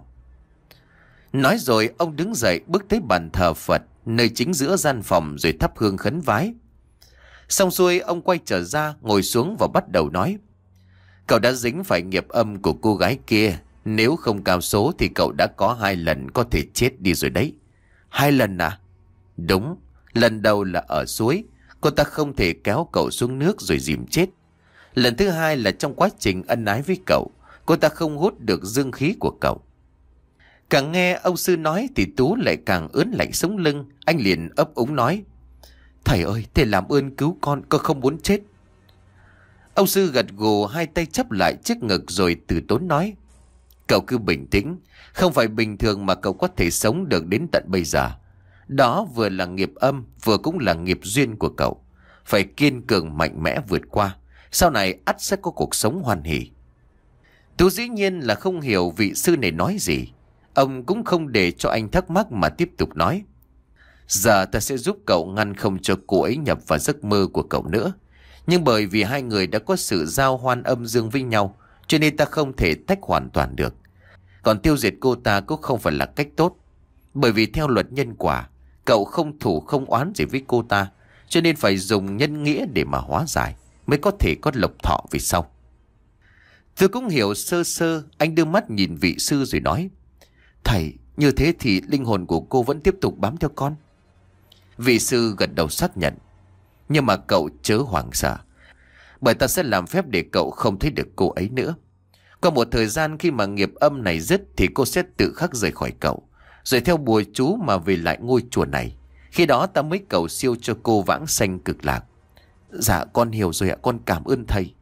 Nói rồi ông đứng dậy bước tới bàn thờ Phật nơi chính giữa gian phòng rồi thắp hương khấn vái. Xong xuôi ông quay trở ra ngồi xuống và bắt đầu nói: Cậu đã dính phải nghiệp âm của cô gái kia. Nếu không cao số thì cậu đã có hai lần có thể chết đi rồi đấy. Hai lần à? Đúng. Lần đầu là ở suối, cô ta không thể kéo cậu xuống nước rồi dìm chết. Lần thứ hai là trong quá trình ân ái với cậu, cô ta không hút được dương khí của cậu. Càng nghe ông sư nói thì Tú lại càng ớn lạnh sống lưng. Anh liền ấp úng nói: Thầy ơi, thầy làm ơn cứu con, con không muốn chết. Ông sư gật gù, hai tay chắp lại trước ngực rồi từ tốn nói: Cậu cứ bình tĩnh. Không phải bình thường mà cậu có thể sống được đến tận bây giờ. Đó vừa là nghiệp âm, vừa cũng là nghiệp duyên của cậu. Phải kiên cường mạnh mẽ vượt qua. Sau này ắt sẽ có cuộc sống hoan hỉ. Tú dĩ nhiên là không hiểu vị sư này nói gì. Ông cũng không để cho anh thắc mắc mà tiếp tục nói: Giờ ta sẽ giúp cậu ngăn không cho cô ấy nhập vào giấc mơ của cậu nữa. Nhưng bởi vì hai người đã có sự giao hoan âm dương với nhau, cho nên ta không thể tách hoàn toàn được. Còn tiêu diệt cô ta cũng không phải là cách tốt. Bởi vì theo luật nhân quả, cậu không thủ không oán gì với cô ta, cho nên phải dùng nhân nghĩa để mà hóa giải, mới có thể có lộc thọ về sau. Tôi cũng hiểu sơ sơ. Anh đưa mắt nhìn vị sư rồi nói: Thầy, như thế thì linh hồn của cô vẫn tiếp tục bám theo con. Vị sư gật đầu xác nhận: Nhưng mà cậu chớ hoảng sợ, bởi ta sẽ làm phép để cậu không thấy được cô ấy nữa. Qua một thời gian khi mà nghiệp âm này dứt thì cô sẽ tự khắc rời khỏi cậu, rồi theo bùa chú mà về lại ngôi chùa này. Khi đó ta mới cầu siêu cho cô vãng sanh cực lạc. Dạ con hiểu rồi ạ, con cảm ơn thầy.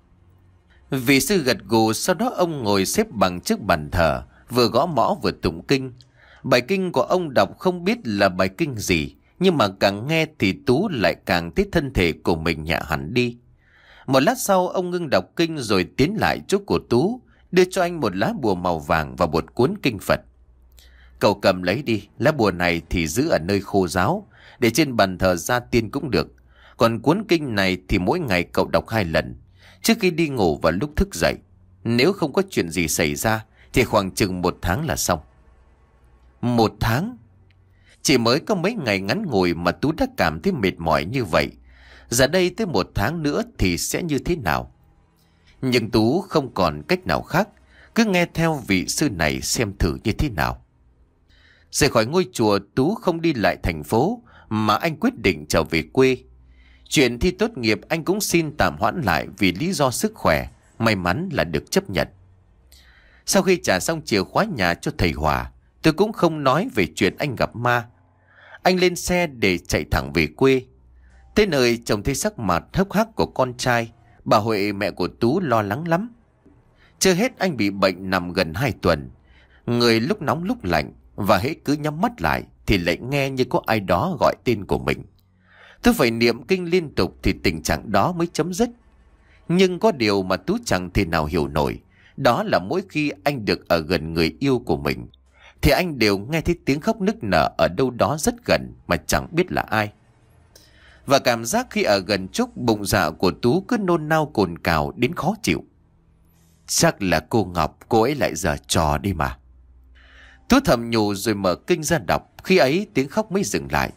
Vị sư gật gù, sau đó ông ngồi xếp bằng trước bàn thờ, vừa gõ mõ vừa tụng kinh. Bài kinh của ông đọc không biết là bài kinh gì, nhưng mà càng nghe thì Tú lại càng thấy thân thể của mình nhẹ hẳn đi. Một lát sau ông ngưng đọc kinh rồi tiến lại chỗ của Tú, đưa cho anh một lá bùa màu vàng và một cuốn kinh Phật. Cậu cầm lấy đi, lá bùa này thì giữ ở nơi khô ráo, để trên bàn thờ gia tiên cũng được. Còn cuốn kinh này thì mỗi ngày cậu đọc hai lần, trước khi đi ngủ và lúc thức dậy. Nếu không có chuyện gì xảy ra thì khoảng chừng một tháng là xong. Một tháng? Chỉ mới có mấy ngày ngắn ngủi mà Tú đã cảm thấy mệt mỏi như vậy. Giờ đây tới một tháng nữa thì sẽ như thế nào? Nhưng Tú không còn cách nào khác, cứ nghe theo vị sư này xem thử như thế nào. Rời khỏi ngôi chùa, Tú không đi lại thành phố mà anh quyết định trở về quê. Chuyện thi tốt nghiệp anh cũng xin tạm hoãn lại vì lý do sức khỏe, may mắn là được chấp nhận. Sau khi trả xong chìa khóa nhà cho thầy Hòa, tôi cũng không nói về chuyện anh gặp ma. Anh lên xe để chạy thẳng về quê. Tới nơi trông thấy sắc mặt hốc hác của con trai, bà Huệ mẹ của Tú lo lắng lắm. Chưa hết anh bị bệnh nằm gần hai tuần, người lúc nóng lúc lạnh, và hễ cứ nhắm mắt lại thì lại nghe như có ai đó gọi tên của mình. Tôi phải niệm kinh liên tục thì tình trạng đó mới chấm dứt. Nhưng có điều mà Tú chẳng thể nào hiểu nổi, đó là mỗi khi anh được ở gần người yêu của mình thì anh đều nghe thấy tiếng khóc nức nở ở đâu đó rất gần mà chẳng biết là ai. Và cảm giác khi ở gần Trúc, bụng dạ của Tú cứ nôn nao cồn cào đến khó chịu. Chắc là cô Ngọc, cô ấy lại giở trò đi mà. Tú thầm nhủ rồi mở kinh ra đọc, khi ấy tiếng khóc mới dừng lại.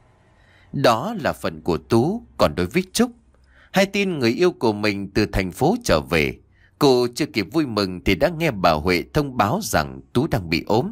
Đó là phần của Tú. Còn đối với Trúc, hay tin người yêu của mình từ thành phố trở về, cô chưa kịp vui mừng thì đã nghe bà Huệ thông báo rằng Tú đang bị ốm.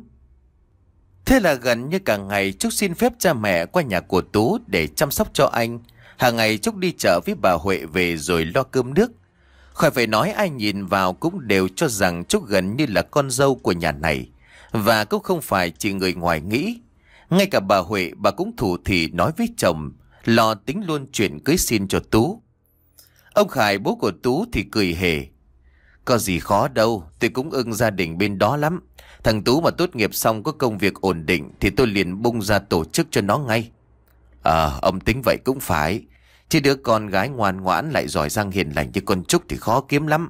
Thế là gần như cả ngày Trúc xin phép cha mẹ qua nhà của Tú để chăm sóc cho anh. Hàng ngày Trúc đi chợ với bà Huệ về rồi lo cơm nước. Khỏi phải nói, ai nhìn vào cũng đều cho rằng Trúc gần như là con dâu của nhà này, và cũng không phải chỉ người ngoài nghĩ. Ngay cả bà Huệ, bà cũng thủ thỉ nói với chồng lo tính luôn chuyện cưới xin cho Tú. Ông Khải, bố của Tú, thì cười hề. Có gì khó đâu, tôi cũng ưng gia đình bên đó lắm. Thằng Tú mà tốt nghiệp xong có công việc ổn định thì tôi liền bung ra tổ chức cho nó ngay. Ờ, ông tính vậy cũng phải. Chứ đứa con gái ngoan ngoãn lại giỏi giang hiền lành như con Trúc thì khó kiếm lắm.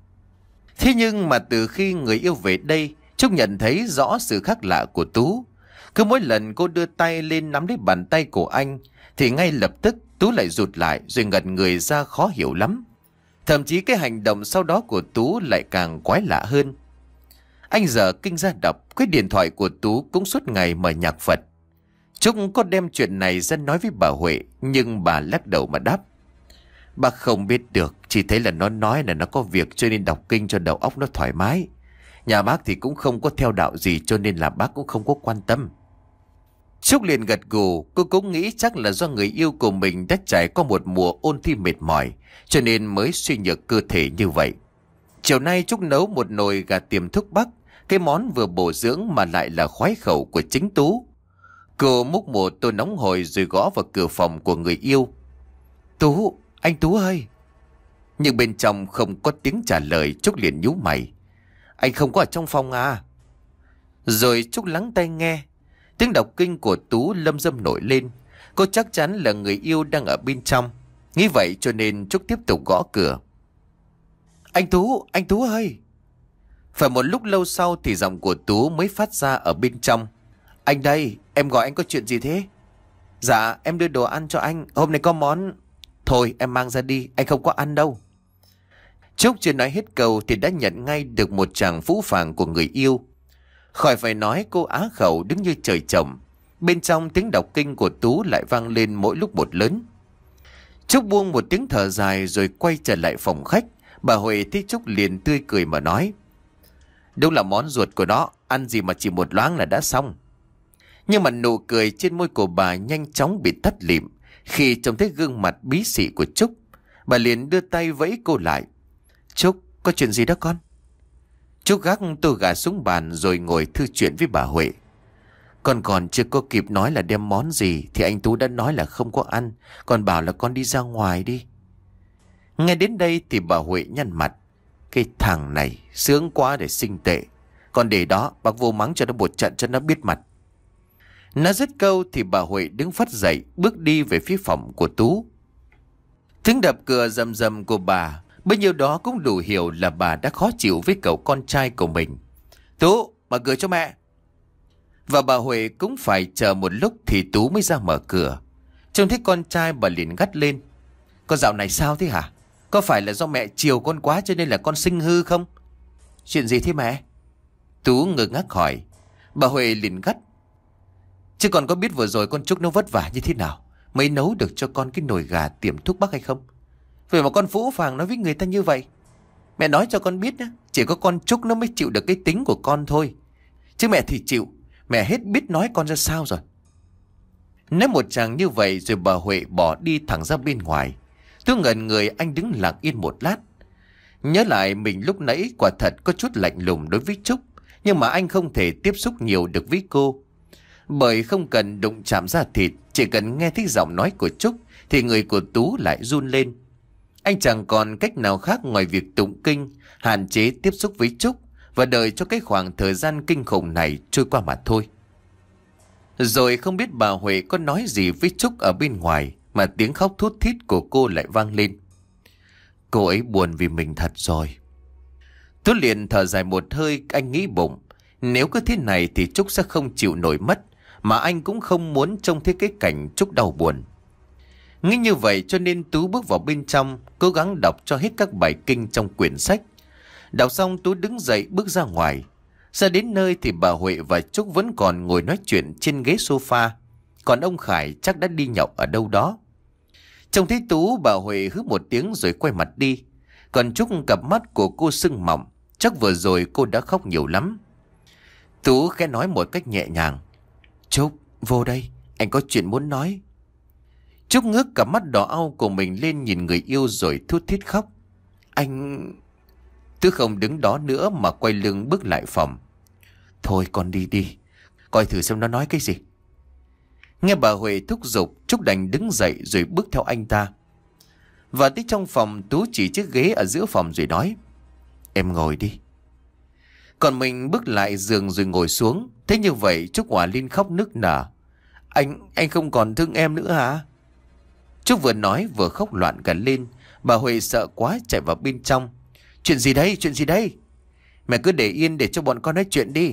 Thế nhưng mà từ khi người yêu về đây, Trúc nhận thấy rõ sự khác lạ của Tú. Cứ mỗi lần cô đưa tay lên nắm lấy bàn tay của anh thì ngay lập tức Tú lại rụt lại rồi ngẩn người ra, khó hiểu lắm. Thậm chí cái hành động sau đó của Tú lại càng quái lạ hơn. Anh giờ kinh ra đọc, cái điện thoại của Tú cũng suốt ngày mở nhạc Phật. Trúc có đem chuyện này ra nói với bà Huệ, nhưng bà lắc đầu mà đáp. Bác không biết được, chỉ thấy là nó nói là nó có việc cho nên đọc kinh cho đầu óc nó thoải mái. Nhà bác thì cũng không có theo đạo gì cho nên là bác cũng không có quan tâm. Trúc liền gật gù, cô cũng nghĩ chắc là do người yêu của mình đã trải qua một mùa ôn thi mệt mỏi cho nên mới suy nhược cơ thể như vậy. Chiều nay Trúc nấu một nồi gà tiềm thuốc bắc, cái món vừa bổ dưỡng mà lại là khoái khẩu của chính Tú. Cô múc một tô nóng hổi rồi gõ vào cửa phòng của người yêu. Tú, anh Tú ơi! Nhưng bên trong không có tiếng trả lời. Trúc liền nhíu mày. Anh không có ở trong phòng à? Rồi Trúc lắng tai nghe. Tiếng đọc kinh của Tú lâm dâm nổi lên. Cô chắc chắn là người yêu đang ở bên trong. Nghĩ vậy cho nên Trúc tiếp tục gõ cửa. Anh Tú, anh Tú ơi! Phải một lúc lâu sau thì giọng của Tú mới phát ra ở bên trong. Anh đây, em gọi anh có chuyện gì thế? Dạ, em đưa đồ ăn cho anh, hôm nay có món... Thôi em mang ra đi, anh không có ăn đâu. Trúc chưa nói hết câu thì đã nhận ngay được một tràng phũ phàng của người yêu. Khỏi phải nói, cô á khẩu đứng như trời trồng. Bên trong tiếng đọc kinh của Tú lại vang lên mỗi lúc một lớn. Trúc buông một tiếng thở dài rồi quay trở lại phòng khách. Bà Huệ thấy Trúc liền tươi cười mà nói. Đúng là món ruột của nó, ăn gì mà chỉ một loáng là đã xong. Nhưng mà nụ cười trên môi của bà nhanh chóng bị tắt lịm Khi trông thấy gương mặt bí xị của Trúc, bà liền đưa tay vẫy cô lại. Trúc, có chuyện gì đó con? Trúc gác tô gà xuống bàn rồi ngồi thư chuyện với bà Huệ. Con còn chưa có kịp nói là đem món gì thì anh Tú đã nói là không có ăn, còn bảo là con đi ra ngoài đi. Nghe đến đây thì bà Huệ nhăn mặt. Cái thằng này sướng quá để sinh tệ. Còn để đó bác vô mắng cho nó một trận cho nó biết mặt. Nói dứt câu thì bà Huệ đứng phắt dậy, bước đi về phía phòng của Tú. Tiếng đập cửa rầm rầm của bà bấy nhiêu đó cũng đủ hiểu là bà đã khó chịu với cậu con trai của mình. Tú, mở cửa cho mẹ. Và bà Huệ cũng phải chờ một lúc thì Tú mới ra mở cửa. Trông thấy con trai bà liền gắt lên. Con dạo này sao thế hả? Có phải là do mẹ chiều con quá cho nên là con sinh hư không? Chuyện gì thế mẹ? Tú ngơ ngác hỏi. Bà Huệ liền gắt. Chứ con có biết vừa rồi con Trúc nó vất vả như thế nào mới nấu được cho con cái nồi gà tiệm thuốc bắc hay không? Vậy mà con phũ phàng nói với người ta như vậy. Mẹ nói cho con biết nhá, chỉ có con Trúc nó mới chịu được cái tính của con thôi. Chứ mẹ thì chịu. Mẹ hết biết nói con ra sao rồi. Nói một chàng như vậy rồi bà Huệ bỏ đi thẳng ra bên ngoài. Tôi ngẩn người, anh đứng lặng yên một lát. Nhớ lại mình lúc nãy quả thật có chút lạnh lùng đối với Trúc. Nhưng mà anh không thể tiếp xúc nhiều được với cô. Bởi không cần đụng chạm ra thịt, chỉ cần nghe thấy giọng nói của Trúc thì người của Tú lại run lên. Anh chẳng còn cách nào khác ngoài việc tụng kinh, hạn chế tiếp xúc với Trúc và đợi cho cái khoảng thời gian kinh khủng này trôi qua mà thôi. Rồi không biết bà Huệ có nói gì với Trúc ở bên ngoài mà tiếng khóc thút thít của cô lại vang lên. Cô ấy buồn vì mình thật rồi. Tú liền thở dài một hơi, anh nghĩ bụng. Nếu cứ thế này thì Trúc sẽ không chịu nổi mất, mà anh cũng không muốn trông thấy cái cảnh Trúc đau buồn. Nghĩ như vậy cho nên Tú bước vào bên trong, cố gắng đọc cho hết các bài kinh trong quyển sách. Đọc xong Tú đứng dậy bước ra ngoài. Ra đến nơi thì bà Huệ và Trúc vẫn còn ngồi nói chuyện trên ghế sofa. Còn ông Khải chắc đã đi nhậu ở đâu đó. Trông thấy Tú, bà Huệ hứ một tiếng rồi quay mặt đi. Còn Trúc, cặp mắt của cô sưng mỏng, chắc vừa rồi cô đã khóc nhiều lắm. Tú khẽ nói một cách nhẹ nhàng. Trúc, vô đây, anh có chuyện muốn nói. Trúc ngước cả mắt đỏ au của mình lên nhìn người yêu rồi thút thít khóc. Anh... Tú không đứng đó nữa mà quay lưng bước lại phòng. Thôi con đi đi, coi thử xem nó nói cái gì. Nghe bà Huệ thúc giục, Trúc đành đứng dậy rồi bước theo anh ta. Và tới trong phòng, Tú chỉ chiếc ghế ở giữa phòng rồi nói. Em ngồi đi. Còn mình bước lại giường rồi ngồi xuống. Thế như vậy Trúc hòa lên khóc nức nở. Anh, anh không còn thương em nữa hả? Trúc vừa nói vừa khóc loạn cả lên. Bà Huệ sợ quá chạy vào bên trong. Chuyện gì đây, chuyện gì đây? Mẹ cứ để yên để cho bọn con nói chuyện đi.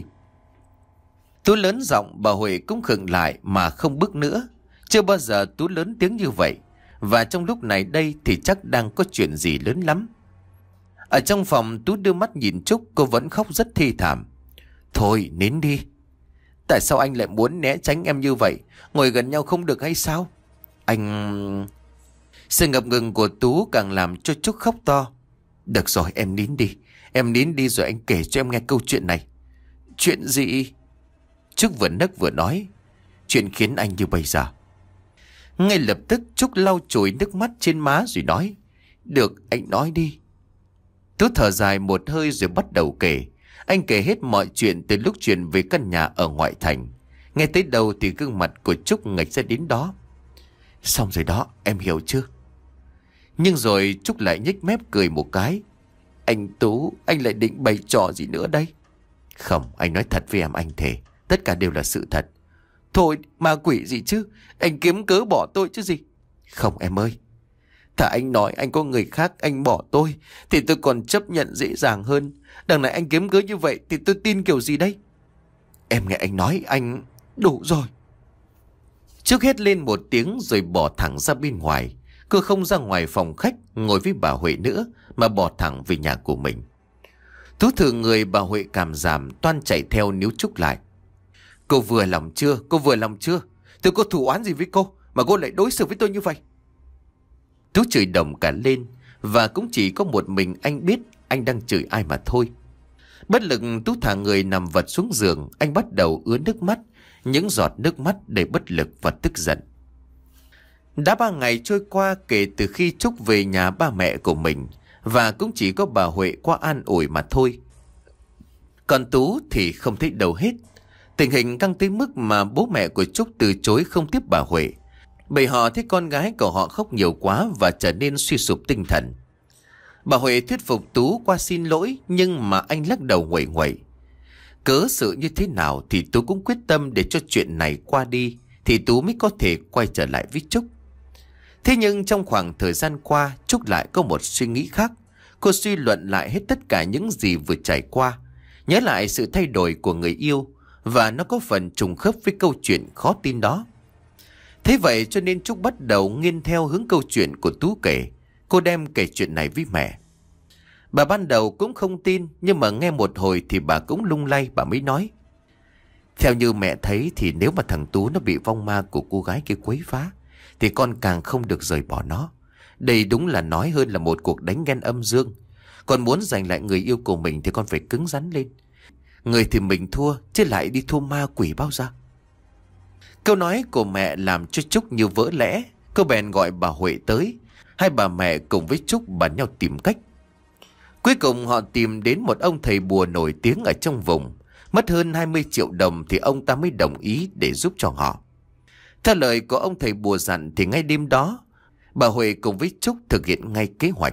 Tú lớn giọng, bà Huệ cũng khựng lại mà không bước nữa. Chưa bao giờ Tú lớn tiếng như vậy. Và trong lúc này đây thì chắc đang có chuyện gì lớn lắm. Ở trong phòng, Tú đưa mắt nhìn Trúc, cô vẫn khóc rất thi thảm. Thôi nín đi. Tại sao anh lại muốn né tránh em như vậy? Ngồi gần nhau không được hay sao? Anh... Sự ngập ngừng của Tú càng làm cho Trúc khóc to. Được rồi, em nín đi. Em nín đi rồi anh kể cho em nghe câu chuyện này. Chuyện gì? Trúc vừa nấc vừa nói. Chuyện khiến anh như bây giờ. Ngay lập tức Trúc lau chùi nước mắt trên má rồi nói. Được, anh nói đi. Tú thở dài một hơi rồi bắt đầu kể. Anh kể hết mọi chuyện từ lúc chuyển về căn nhà ở ngoại thành. Nghe tới đầu thì gương mặt của Trúc ngạch ra đến đó. Xong rồi đó, em hiểu chưa? Nhưng rồi Trúc lại nhếch mép cười một cái. Anh Tú, anh lại định bày trò gì nữa đây? Không, anh nói thật với em, anh thề. Tất cả đều là sự thật. Thôi, ma quỷ gì chứ? Anh kiếm cớ bỏ tôi chứ gì? Không em ơi. Thà anh nói anh có người khác, anh bỏ tôi thì tôi còn chấp nhận dễ dàng hơn. Đằng này anh kiếm cớ như vậy thì tôi tin kiểu gì đây? Em nghe anh nói, anh... Đủ rồi. Trước hết lên một tiếng rồi bỏ thẳng ra bên ngoài. Cô không ra ngoài phòng khách ngồi với bà Huệ nữa mà bỏ thẳng về nhà của mình. Tú thường người bà Huệ cảm giảm toan chạy theo níu Trúc lại. Cô vừa lòng chưa? Cô vừa lòng chưa? Tôi có thù oán gì với cô mà cô lại đối xử với tôi như vậy? Tú chửi đồng cả lên. Và cũng chỉ có một mình anh biết anh đang chửi ai mà thôi. Bất lực Tú thả người nằm vật xuống giường. Anh bắt đầu ứa nước mắt. Những giọt nước mắt đầy bất lực và tức giận. Đã ba ngày trôi qua kể từ khi Trúc về nhà ba mẹ của mình, và cũng chỉ có bà Huệ qua an ủi mà thôi. Còn Tú thì không thấy đâu hết. Tình hình căng tới mức mà bố mẹ của Trúc từ chối không tiếp bà Huệ, bởi họ thấy con gái của họ khóc nhiều quá và trở nên suy sụp tinh thần. Bà Huệ thuyết phục Tú qua xin lỗi, nhưng mà anh lắc đầu nguậy nguậy. Cớ sự như thế nào thì Tú cũng quyết tâm để cho chuyện này qua đi, thì Tú mới có thể quay trở lại với Trúc. Thế nhưng trong khoảng thời gian qua, Trúc lại có một suy nghĩ khác. Cô suy luận lại hết tất cả những gì vừa trải qua, nhớ lại sự thay đổi của người yêu, và nó có phần trùng khớp với câu chuyện khó tin đó. Thế vậy cho nên Trúc bắt đầu nghiêng theo hướng câu chuyện của Tú kể. Cô đem kể chuyện này với mẹ. Bà ban đầu cũng không tin, nhưng mà nghe một hồi thì bà cũng lung lay. Bà mới nói: theo như mẹ thấy thì nếu mà thằng Tú nó bị vong ma của cô gái kia quấy phá, thì con càng không được rời bỏ nó. Đây đúng là nói hơn là một cuộc đánh ghen âm dương. Con muốn giành lại người yêu của mình thì con phải cứng rắn lên. Người thì mình thua, chứ lại đi thua ma quỷ bao giờ. Câu nói của mẹ làm cho Trúc như vỡ lẽ. Cô bèn gọi bà Huệ tới. Hai bà mẹ cùng với Trúc bàn nhau tìm cách. Cuối cùng họ tìm đến một ông thầy bùa nổi tiếng ở trong vùng. Mất hơn hai mươi triệu đồng thì ông ta mới đồng ý để giúp cho họ. Theo lời của ông thầy bùa dặn thì ngay đêm đó, bà Huệ cùng với Trúc thực hiện ngay kế hoạch.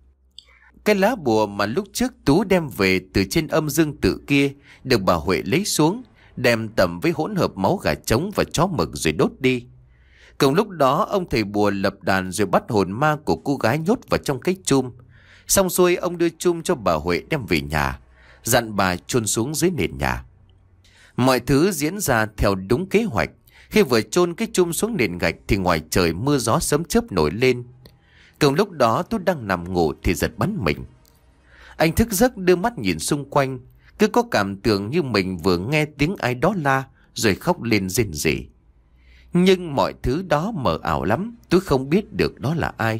Cái lá bùa mà lúc trước Tú đem về từ trên âm dương tự kia được bà Huệ lấy xuống, đem tẩm với hỗn hợp máu gà trống và chó mực rồi đốt đi. Cùng lúc đó ông thầy bùa lập đàn rồi bắt hồn ma của cô gái nhốt vào trong cái chum. Xong xuôi ông đưa chum cho bà Huệ đem về nhà, dặn bà chôn xuống dưới nền nhà. Mọi thứ diễn ra theo đúng kế hoạch. Khi vừa chôn cái chum xuống nền gạch thì ngoài trời mưa gió sấm chớp nổi lên. Cùng lúc đó Tú đang nằm ngủ thì giật bắn mình. Anh thức giấc đưa mắt nhìn xung quanh, cứ có cảm tưởng như mình vừa nghe tiếng ai đó la rồi khóc lên rên rỉ. Nhưng mọi thứ đó mờ ảo lắm, Tú không biết được đó là ai.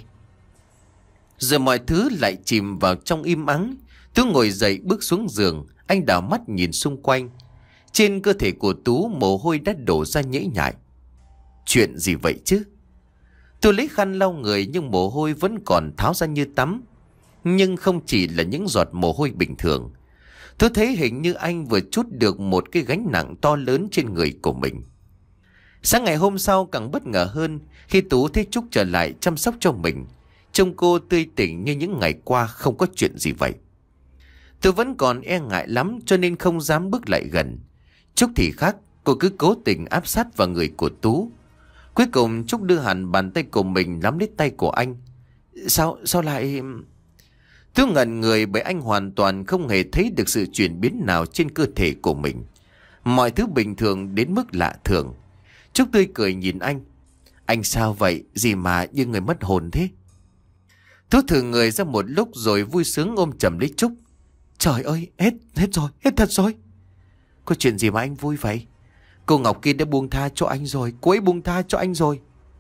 Rồi mọi thứ lại chìm vào trong im ắng. Tú ngồi dậy bước xuống giường, anh đảo mắt nhìn xung quanh. Trên cơ thể của Tú mồ hôi đã đổ ra nhễ nhại. Chuyện gì vậy chứ? Tôi lấy khăn lau người nhưng mồ hôi vẫn còn tháo ra như tắm. Nhưng không chỉ là những giọt mồ hôi bình thường. Tôi thấy hình như anh vừa trút được một cái gánh nặng to lớn trên người của mình. Sáng ngày hôm sau càng bất ngờ hơn khi Tú thấy Trúc trở lại chăm sóc cho mình. Trông cô tươi tỉnh như những ngày qua không có chuyện gì vậy. Tôi vẫn còn e ngại lắm cho nên không dám bước lại gần. Trúc thì khác, cô cứ cố tình áp sát vào người của Tú. Cuối cùng Trúc đưa hẳn bàn tay của mình nắm lấy tay của anh. Sao, sao lại... Tú ngẩn người bởi anh hoàn toàn không hề thấy được sự chuyển biến nào trên cơ thể của mình. Mọi thứ bình thường đến mức lạ thường. Trúc tươi cười nhìn anh. Anh sao vậy? Gì mà như người mất hồn thế? Tú thử người ra một lúc rồi vui sướng ôm chầm lấy Trúc. Trời ơi, hết, hết rồi, hết thật rồi. Có chuyện gì mà anh vui vậy? Cô Ngọc kia đã buông tha cho anh rồi, cô ấy buông tha cho anh rồi.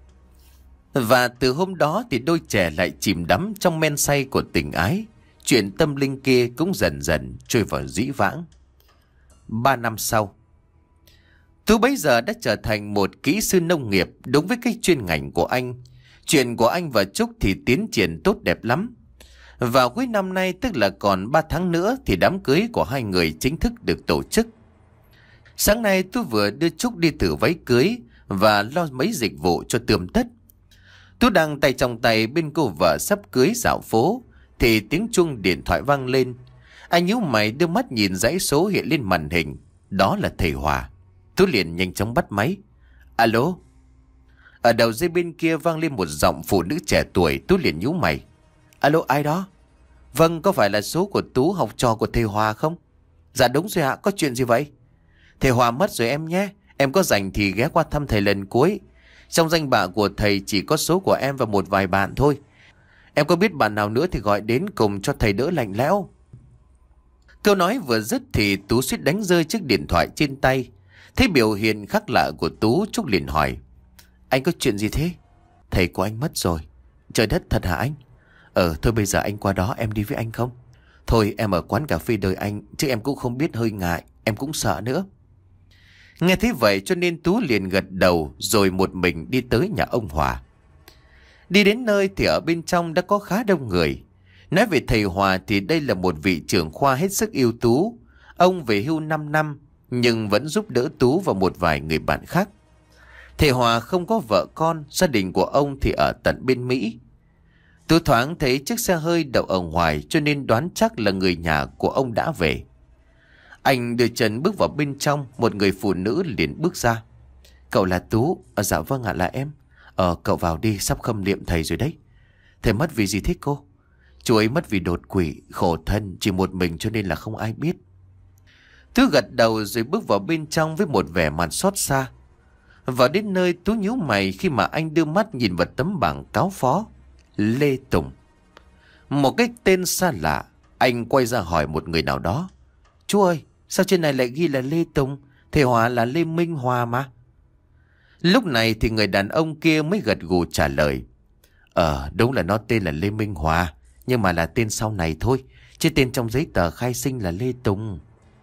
Và từ hôm đó thì đôi trẻ lại chìm đắm trong men say của tình ái. Chuyện tâm linh kia cũng dần dần trôi vào dĩ vãng. Ba năm sau, Tú bấy giờ đã trở thành một kỹ sư nông nghiệp đúng với cái chuyên ngành của anh. Chuyện của anh và Trúc thì tiến triển tốt đẹp lắm. Vào cuối năm nay, tức là còn ba tháng nữa, thì đám cưới của hai người chính thức được tổ chức. Sáng nay Tú vừa đưa Trúc đi thử váy cưới và lo mấy dịch vụ cho tươm tất. Tú đang tay trong tay bên cô vợ sắp cưới dạo phố thì tiếng chuông điện thoại vang lên. Anh nhíu mày đưa mắt nhìn dãy số hiện lên màn hình. Đó là thầy Hòa. Tú liền nhanh chóng bắt máy. Alo? Ở đầu dây bên kia vang lên một giọng phụ nữ trẻ tuổi. Tú liền nhíu mày. Alo, ai đó? Vâng, có phải là số của Tú, học trò của thầy Hòa không? Dạ đúng rồi ạ, có chuyện gì vậy? Thầy Hòa mất rồi em nhé. Em có rảnh thì ghé qua thăm thầy lần cuối. Trong danh bạ của thầy chỉ có số của em và một vài bạn thôi. Em có biết bạn nào nữa thì gọi đến cùng cho thầy đỡ lạnh lẽo. Câu nói vừa dứt thì Tú suýt đánh rơi chiếc điện thoại trên tay. Thấy biểu hiện khác lạ của Tú, Trúc liền hỏi. Anh có chuyện gì thế? Thầy của anh mất rồi. Trời đất, thật hả anh? Ờ thôi bây giờ anh qua đó, em đi với anh không? Thôi em ở quán cà phê đợi anh, chứ em cũng không biết, hơi ngại. Em cũng sợ nữa. Nghe thấy vậy cho nên Tú liền gật đầu rồi một mình đi tới nhà ông Hòa. Đi đến nơi thì ở bên trong đã có khá đông người. Nói về thầy Hòa thì đây là một vị trưởng khoa hết sức ưu tú. Ông về hưu 5 năm nhưng vẫn giúp đỡ Tú và một vài người bạn khác. Thầy Hòa không có vợ con, gia đình của ông thì ở tận bên Mỹ. Tú thoáng thấy chiếc xe hơi đậu ở ngoài cho nên đoán chắc là người nhà của ông đã về. Anh đưa chân bước vào bên trong, một người phụ nữ liền bước ra. Cậu là Tú? À, dạ vâng ạ, là em. Ờ cậu vào đi, sắp khâm liệm thầy rồi đấy. Thầy mất vì gì thế cô? Chú ấy mất vì đột quỵ, khổ thân, chỉ một mình cho nên là không ai biết. Tú gật đầu rồi bước vào bên trong với một vẻ mặt xót xa. Vào đến nơi Tú nhíu mày khi mà anh đưa mắt nhìn vào tấm bảng cáo phó. Lê Tùng. Một cái tên xa lạ. Anh quay ra hỏi một người nào đó. Chú ơi, sao trên này lại ghi là Lê Tùng? Thầy Hòa là Lê Minh Hòa mà. Lúc này thì người đàn ông kia mới gật gù trả lời. Ờ, đúng là nó tên là Lê Minh Hòa, nhưng mà là tên sau này thôi, chứ tên trong giấy tờ khai sinh là Lê Tùng.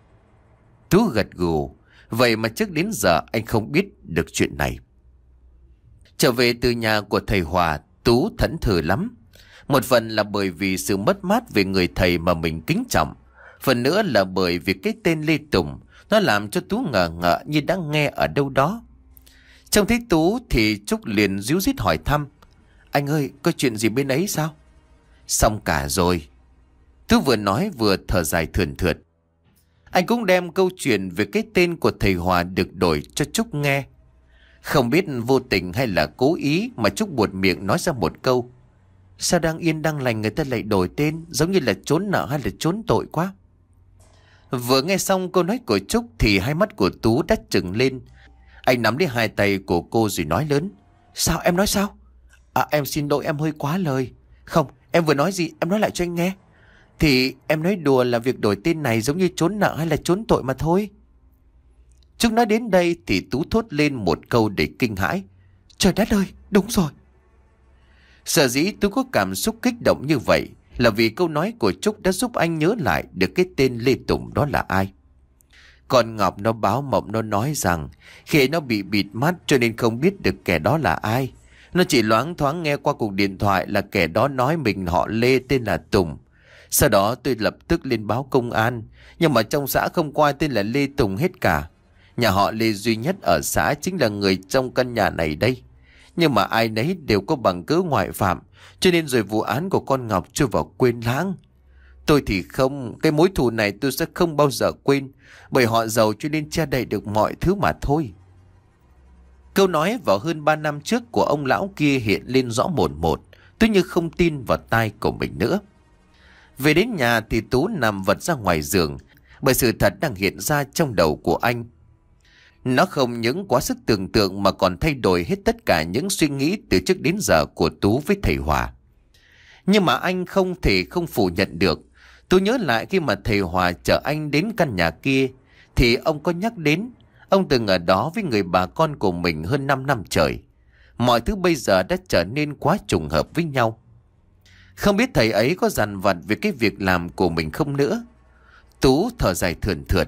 Tú gật gù. Vậy mà trước đến giờ anh không biết được chuyện này. Trở về từ nhà của thầy Hòa, Tú thẫn thờ lắm. Một phần là bởi vì sự mất mát về người thầy mà mình kính trọng. Phần nữa là bởi vì cái tên Lê Tùng, nó làm cho Tú ngờ ngợ như đã nghe ở đâu đó. Trông thấy Tú thì Trúc liền ríu rít hỏi thăm. Anh ơi, có chuyện gì bên ấy sao? Xong cả rồi. Tú vừa nói vừa thở dài thườn thượt. Anh cũng đem câu chuyện về cái tên của thầy Hòa được đổi cho Trúc nghe. Không biết vô tình hay là cố ý mà Trúc buột miệng nói ra một câu. Sao đang yên đang lành người ta lại đổi tên, giống như là trốn nợ hay là trốn tội quá. Vừa nghe xong câu nói của Trúc thì hai mắt của Tú đã trừng lên. Anh nắm lấy hai tay của cô rồi nói lớn. Sao em nói sao? À em xin lỗi, em hơi quá lời. Không, em vừa nói gì em nói lại cho anh nghe. Thì em nói đùa là việc đổi tên này giống như trốn nợ hay là trốn tội mà thôi. Trúc nói đến đây thì Tú thốt lên một câu để kinh hãi. Trời đất ơi, đúng rồi. Sở dĩ Tú có cảm xúc kích động như vậy là vì câu nói của Trúc đã giúp anh nhớ lại được cái tên Lê Tùng đó là ai. Còn Ngọc nó báo mộng, nó nói rằng khi nó bị bịt mắt cho nên không biết được kẻ đó là ai. Nó chỉ loáng thoáng nghe qua cuộc điện thoại là kẻ đó nói mình họ Lê tên là Tùng. Sau đó tôi lập tức lên báo công an. Nhưng mà trong xã không có ai tên là Lê Tùng hết cả. Nhà họ Lê duy nhất ở xã chính là người trong căn nhà này đây. Nhưng mà ai nấy đều có bằng cớ ngoại phạm, cho nên rồi vụ án của con Ngọc trôi vào quên lãng. Tôi thì không, cái mối thù này tôi sẽ không bao giờ quên, bởi họ giàu cho nên che đậy được mọi thứ mà thôi. Câu nói vào hơn ba năm trước của ông lão kia hiện lên rõ mồn một, tôi như không tin vào tai của mình nữa. Về đến nhà thì Tú nằm vật ra ngoài giường, bởi sự thật đang hiện ra trong đầu của anh. Nó không những quá sức tưởng tượng mà còn thay đổi hết tất cả những suy nghĩ từ trước đến giờ của Tú với thầy Hòa. Nhưng mà anh không thể không phủ nhận được. Tú nhớ lại khi mà thầy Hòa chở anh đến căn nhà kia thì ông có nhắc đến ông từng ở đó với người bà con của mình hơn 5 năm trời. Mọi thứ bây giờ đã trở nên quá trùng hợp với nhau. Không biết thầy ấy có dằn vặt về cái việc làm của mình không nữa. Tú thở dài thườn thượt.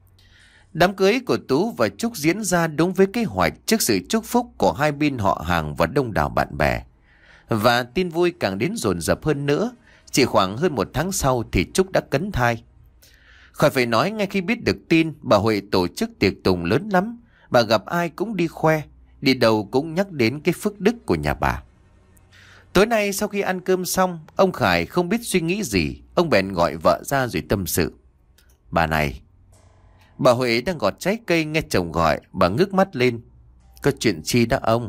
Đám cưới của Tú và Trúc diễn ra đúng với kế hoạch trước sự chúc phúc của hai bên họ hàng và đông đảo bạn bè. Và tin vui càng đến dồn dập hơn nữa. Chỉ khoảng hơn một tháng sau thì Trúc đã cấn thai. Khỏi phải nói, ngay khi biết được tin, bà Huệ tổ chức tiệc tùng lớn lắm. Bà gặp ai cũng đi khoe, đi đâu cũng nhắc đến cái phước đức của nhà bà. Tối nay sau khi ăn cơm xong, ông Khải không biết suy nghĩ gì. Ông bèn gọi vợ ra rồi tâm sự. Bà này. Bà Huệ đang gọt trái cây nghe chồng gọi, bà ngước mắt lên. Có chuyện chi đó ông?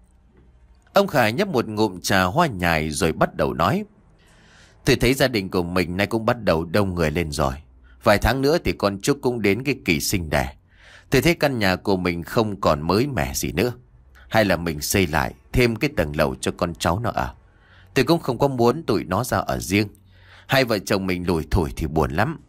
Ông Khải nhấp một ngụm trà hoa nhài rồi bắt đầu nói. Tôi thấy gia đình của mình nay cũng bắt đầu đông người lên rồi. Vài tháng nữa thì con Trúc cũng đến cái kỳ sinh đẻ. Tôi thấy căn nhà của mình không còn mới mẻ gì nữa. Hay là mình xây lại thêm cái tầng lầu cho con cháu nó ở. Tôi cũng không có muốn tụi nó ra ở riêng. Hai vợ chồng mình lủi thủi thì buồn lắm.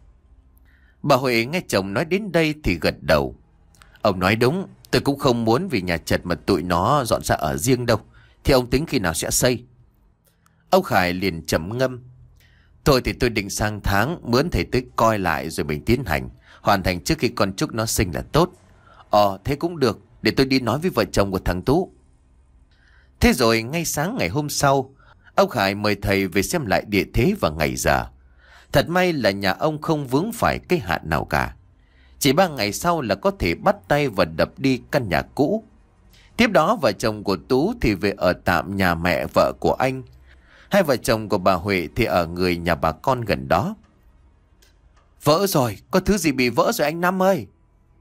Bà Huệ nghe chồng nói đến đây thì gật đầu. Ông nói đúng, tôi cũng không muốn vì nhà chật mà tụi nó dọn ra ở riêng đâu. Thì ông tính khi nào sẽ xây? Ông Khải liền trầm ngâm. Thôi thì tôi định sang tháng mướn thầy tới coi lại rồi mình tiến hành. Hoàn thành trước khi con Trúc nó sinh là tốt. Ờ thế cũng được, để tôi đi nói với vợ chồng của thằng Tú. Thế rồi ngay sáng ngày hôm sau, ông Khải mời thầy về xem lại địa thế và ngày giờ. Thật may là nhà ông không vướng phải cái hạn nào cả. Chỉ ba ngày sau là có thể bắt tay và đập đi căn nhà cũ. Tiếp đó vợ chồng của Tú thì về ở tạm nhà mẹ vợ của anh. Hai vợ chồng của bà Huệ thì ở người nhà bà con gần đó. Vỡ rồi, có thứ gì bị vỡ rồi anh Năm ơi.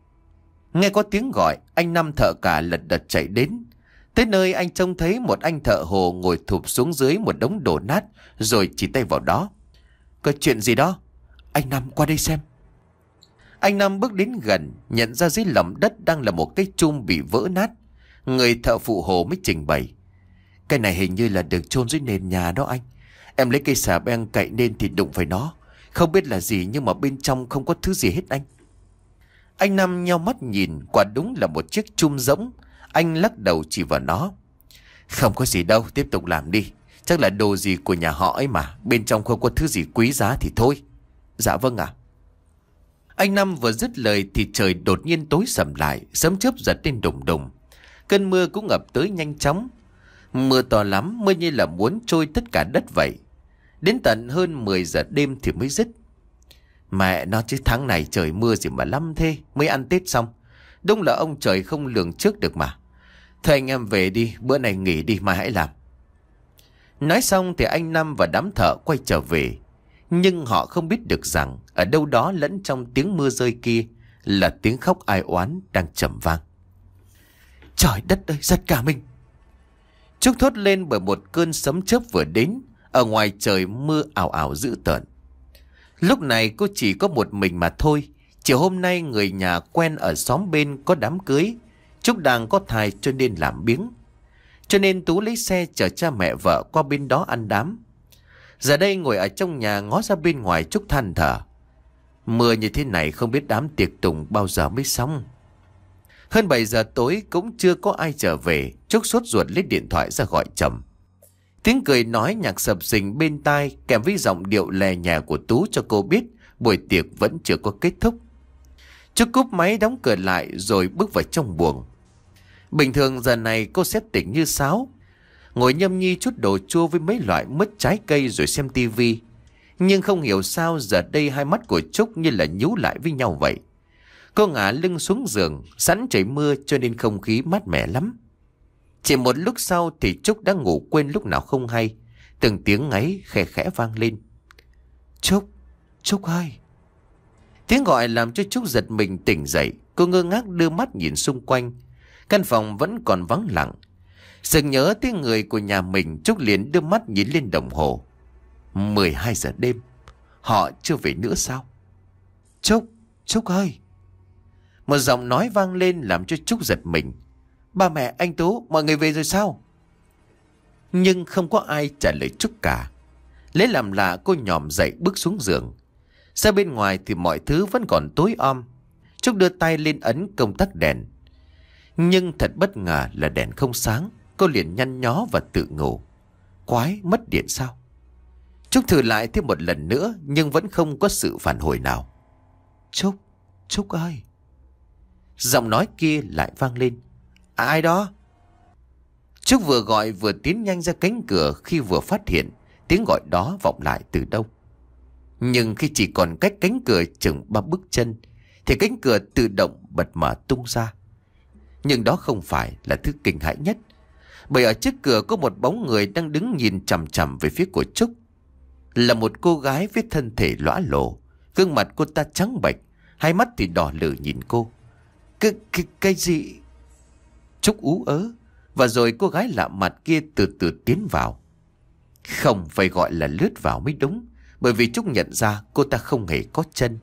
Nghe có tiếng gọi, anh Năm thợ cả lật đật chạy đến. Tới nơi anh trông thấy một anh thợ hồ ngồi thụp xuống dưới một đống đổ nát, rồi chỉ tay vào đó. Có chuyện gì đó? Anh Năm qua đây xem. Anh Năm bước đến gần, nhận ra dưới lòng đất đang là một cái chum bị vỡ nát. Người thợ phụ hồ mới trình bày. Cái này hình như là được chôn dưới nền nhà đó anh. Em lấy cây xà beng cậy lên thì đụng phải nó. Không biết là gì nhưng mà bên trong không có thứ gì hết anh. Anh Năm nheo mắt nhìn, quả đúng là một chiếc chum rỗng. Anh lắc đầu chỉ vào nó. Không có gì đâu, tiếp tục làm đi. Chắc là đồ gì của nhà họ ấy mà. Bên trong không có thứ gì quý giá thì thôi. Dạ vâng ạ. Anh Năm vừa dứt lời thì trời đột nhiên tối sầm lại, sấm chớp giật lên đùng đùng. Cơn mưa cũng ập tới nhanh chóng. Mưa to lắm, mưa như là muốn trôi tất cả đất vậy. Đến tận hơn mười giờ đêm thì mới dứt. Mẹ nó chứ, tháng này trời mưa gì mà lắm thế. Mới ăn Tết xong. Đúng là ông trời không lường trước được mà. Thôi anh em về đi, bữa này nghỉ đi mai hãy làm. Nói xong thì anh Năm và đám thợ quay trở về. Nhưng họ không biết được rằng ở đâu đó lẫn trong tiếng mưa rơi kia là tiếng khóc ai oán đang trầm vang. Trời đất ơi, giật cả mình. Trúc thốt lên bởi một cơn sấm chớp vừa đến. Ở ngoài trời mưa ảo ảo dữ tợn. Lúc này cô chỉ có một mình mà thôi. Chiều hôm nay người nhà quen ở xóm bên có đám cưới. Trúc đang có thai cho nên làm biếng. Cho nên Tú lấy xe chở cha mẹ vợ qua bên đó ăn đám. Giờ đây ngồi ở trong nhà ngó ra bên ngoài Trúc than thở. Mưa như thế này không biết đám tiệc tùng bao giờ mới xong. Hơn bảy giờ tối cũng chưa có ai trở về. Trúc sốt ruột lấy điện thoại ra gọi chồng. Tiếng cười nói nhạc sập sình bên tai kèm với giọng điệu lè nhẹ của Tú cho cô biết buổi tiệc vẫn chưa có kết thúc. Trúc cúp máy đóng cửa lại rồi bước vào trong buồng. Bình thường giờ này cô sẽ tỉnh như sáo, ngồi nhâm nhi chút đồ chua với mấy loại mứt trái cây rồi xem tivi. Nhưng không hiểu sao giờ đây hai mắt của Trúc như là nhú lại với nhau vậy. Cô ngả lưng xuống giường, sẵn trời mưa cho nên không khí mát mẻ lắm. Chỉ một lúc sau thì Trúc đã ngủ quên lúc nào không hay. Từng tiếng ngáy khẽ khẽ vang lên. Trúc, Trúc ơi. Tiếng gọi làm cho Trúc giật mình tỉnh dậy. Cô ngơ ngác đưa mắt nhìn xung quanh. Căn phòng vẫn còn vắng lặng. Sực nhớ tới người của nhà mình, Trúc liền đưa mắt nhìn lên đồng hồ. mười hai giờ đêm. Họ chưa về nữa sao? Trúc, Trúc ơi. Một giọng nói vang lên làm cho Trúc giật mình. Ba mẹ, anh Tú, mọi người về rồi sao? Nhưng không có ai trả lời Trúc cả. Lấy làm lạ cô nhòm dậy bước xuống giường. Ra bên ngoài thì mọi thứ vẫn còn tối om. Trúc đưa tay lên ấn công tắc đèn. Nhưng thật bất ngờ là đèn không sáng. Cô liền nhăn nhó và tự ngủ. Quái, mất điện sao? Trúc thử lại thêm một lần nữa nhưng vẫn không có sự phản hồi nào. Trúc, Trúc ơi. Giọng nói kia lại vang lên. À, ai đó? Trúc vừa gọi vừa tiến nhanh ra cánh cửa khi vừa phát hiện tiếng gọi đó vọng lại từ đâu. Nhưng khi chỉ còn cách cánh cửa chừng ba bước chân thì cánh cửa tự động bật mở tung ra. Nhưng đó không phải là thứ kinh hãi nhất, bởi ở trước cửa có một bóng người đang đứng nhìn chằm chằm về phía của Trúc. Là một cô gái với thân thể lõa lồ, gương mặt cô ta trắng bệch, hai mắt thì đỏ lử nhìn cô. Cái, cái, cái gì? Trúc ú ớ. Và rồi cô gái lạ mặt kia từ từ tiến vào. Không phải gọi là lướt vào mới đúng, bởi vì Trúc nhận ra cô ta không hề có chân.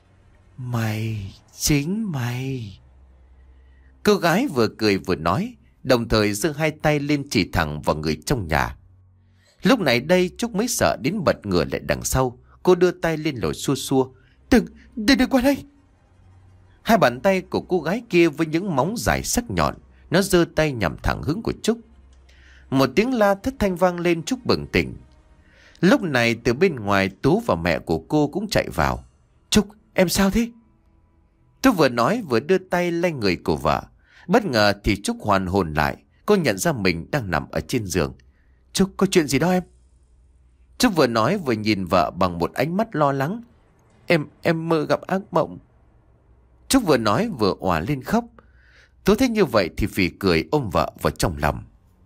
Mày, chính mày. Cô gái vừa cười vừa nói, đồng thời giơ hai tay lên chỉ thẳng vào người trong nhà. Lúc này đây Trúc mới sợ đến bật ngửa lại đằng sau. Cô đưa tay lên lồi xua xua. Đừng, đừng, đừng qua đây. Hai bàn tay của cô gái kia với những móng dài sắc nhọn, nó giơ tay nhằm thẳng hướng của Trúc. Một tiếng la thất thanh vang lên. Trúc bừng tỉnh. Lúc này từ bên ngoài Tú và mẹ của cô cũng chạy vào. Trúc, em sao thế? Tú vừa nói vừa đưa tay lay người của vợ. Bất ngờ thì Trúc hoàn hồn lại. cô nhận ra mình đang nằm ở trên giường. Trúc, có chuyện gì đó em? Trúc vừa nói vừa nhìn vợ bằng một ánh mắt lo lắng. Em, em mơ gặp ác mộng. Trúc vừa nói vừa òa lên khóc. Tú thấy như vậy thì phì cười ôm vợ vào trong lòng.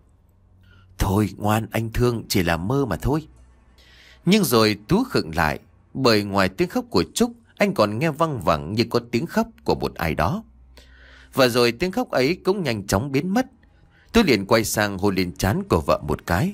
Thôi ngoan, anh thương, chỉ là mơ mà thôi. Nhưng rồi Tú khựng lại, bởi ngoài tiếng khóc của Trúc, anh còn nghe văng vẳng như có tiếng khóc của một ai đó. Và rồi tiếng khóc ấy cũng nhanh chóng biến mất. Tú liền quay sang hôn lên trán của vợ một cái.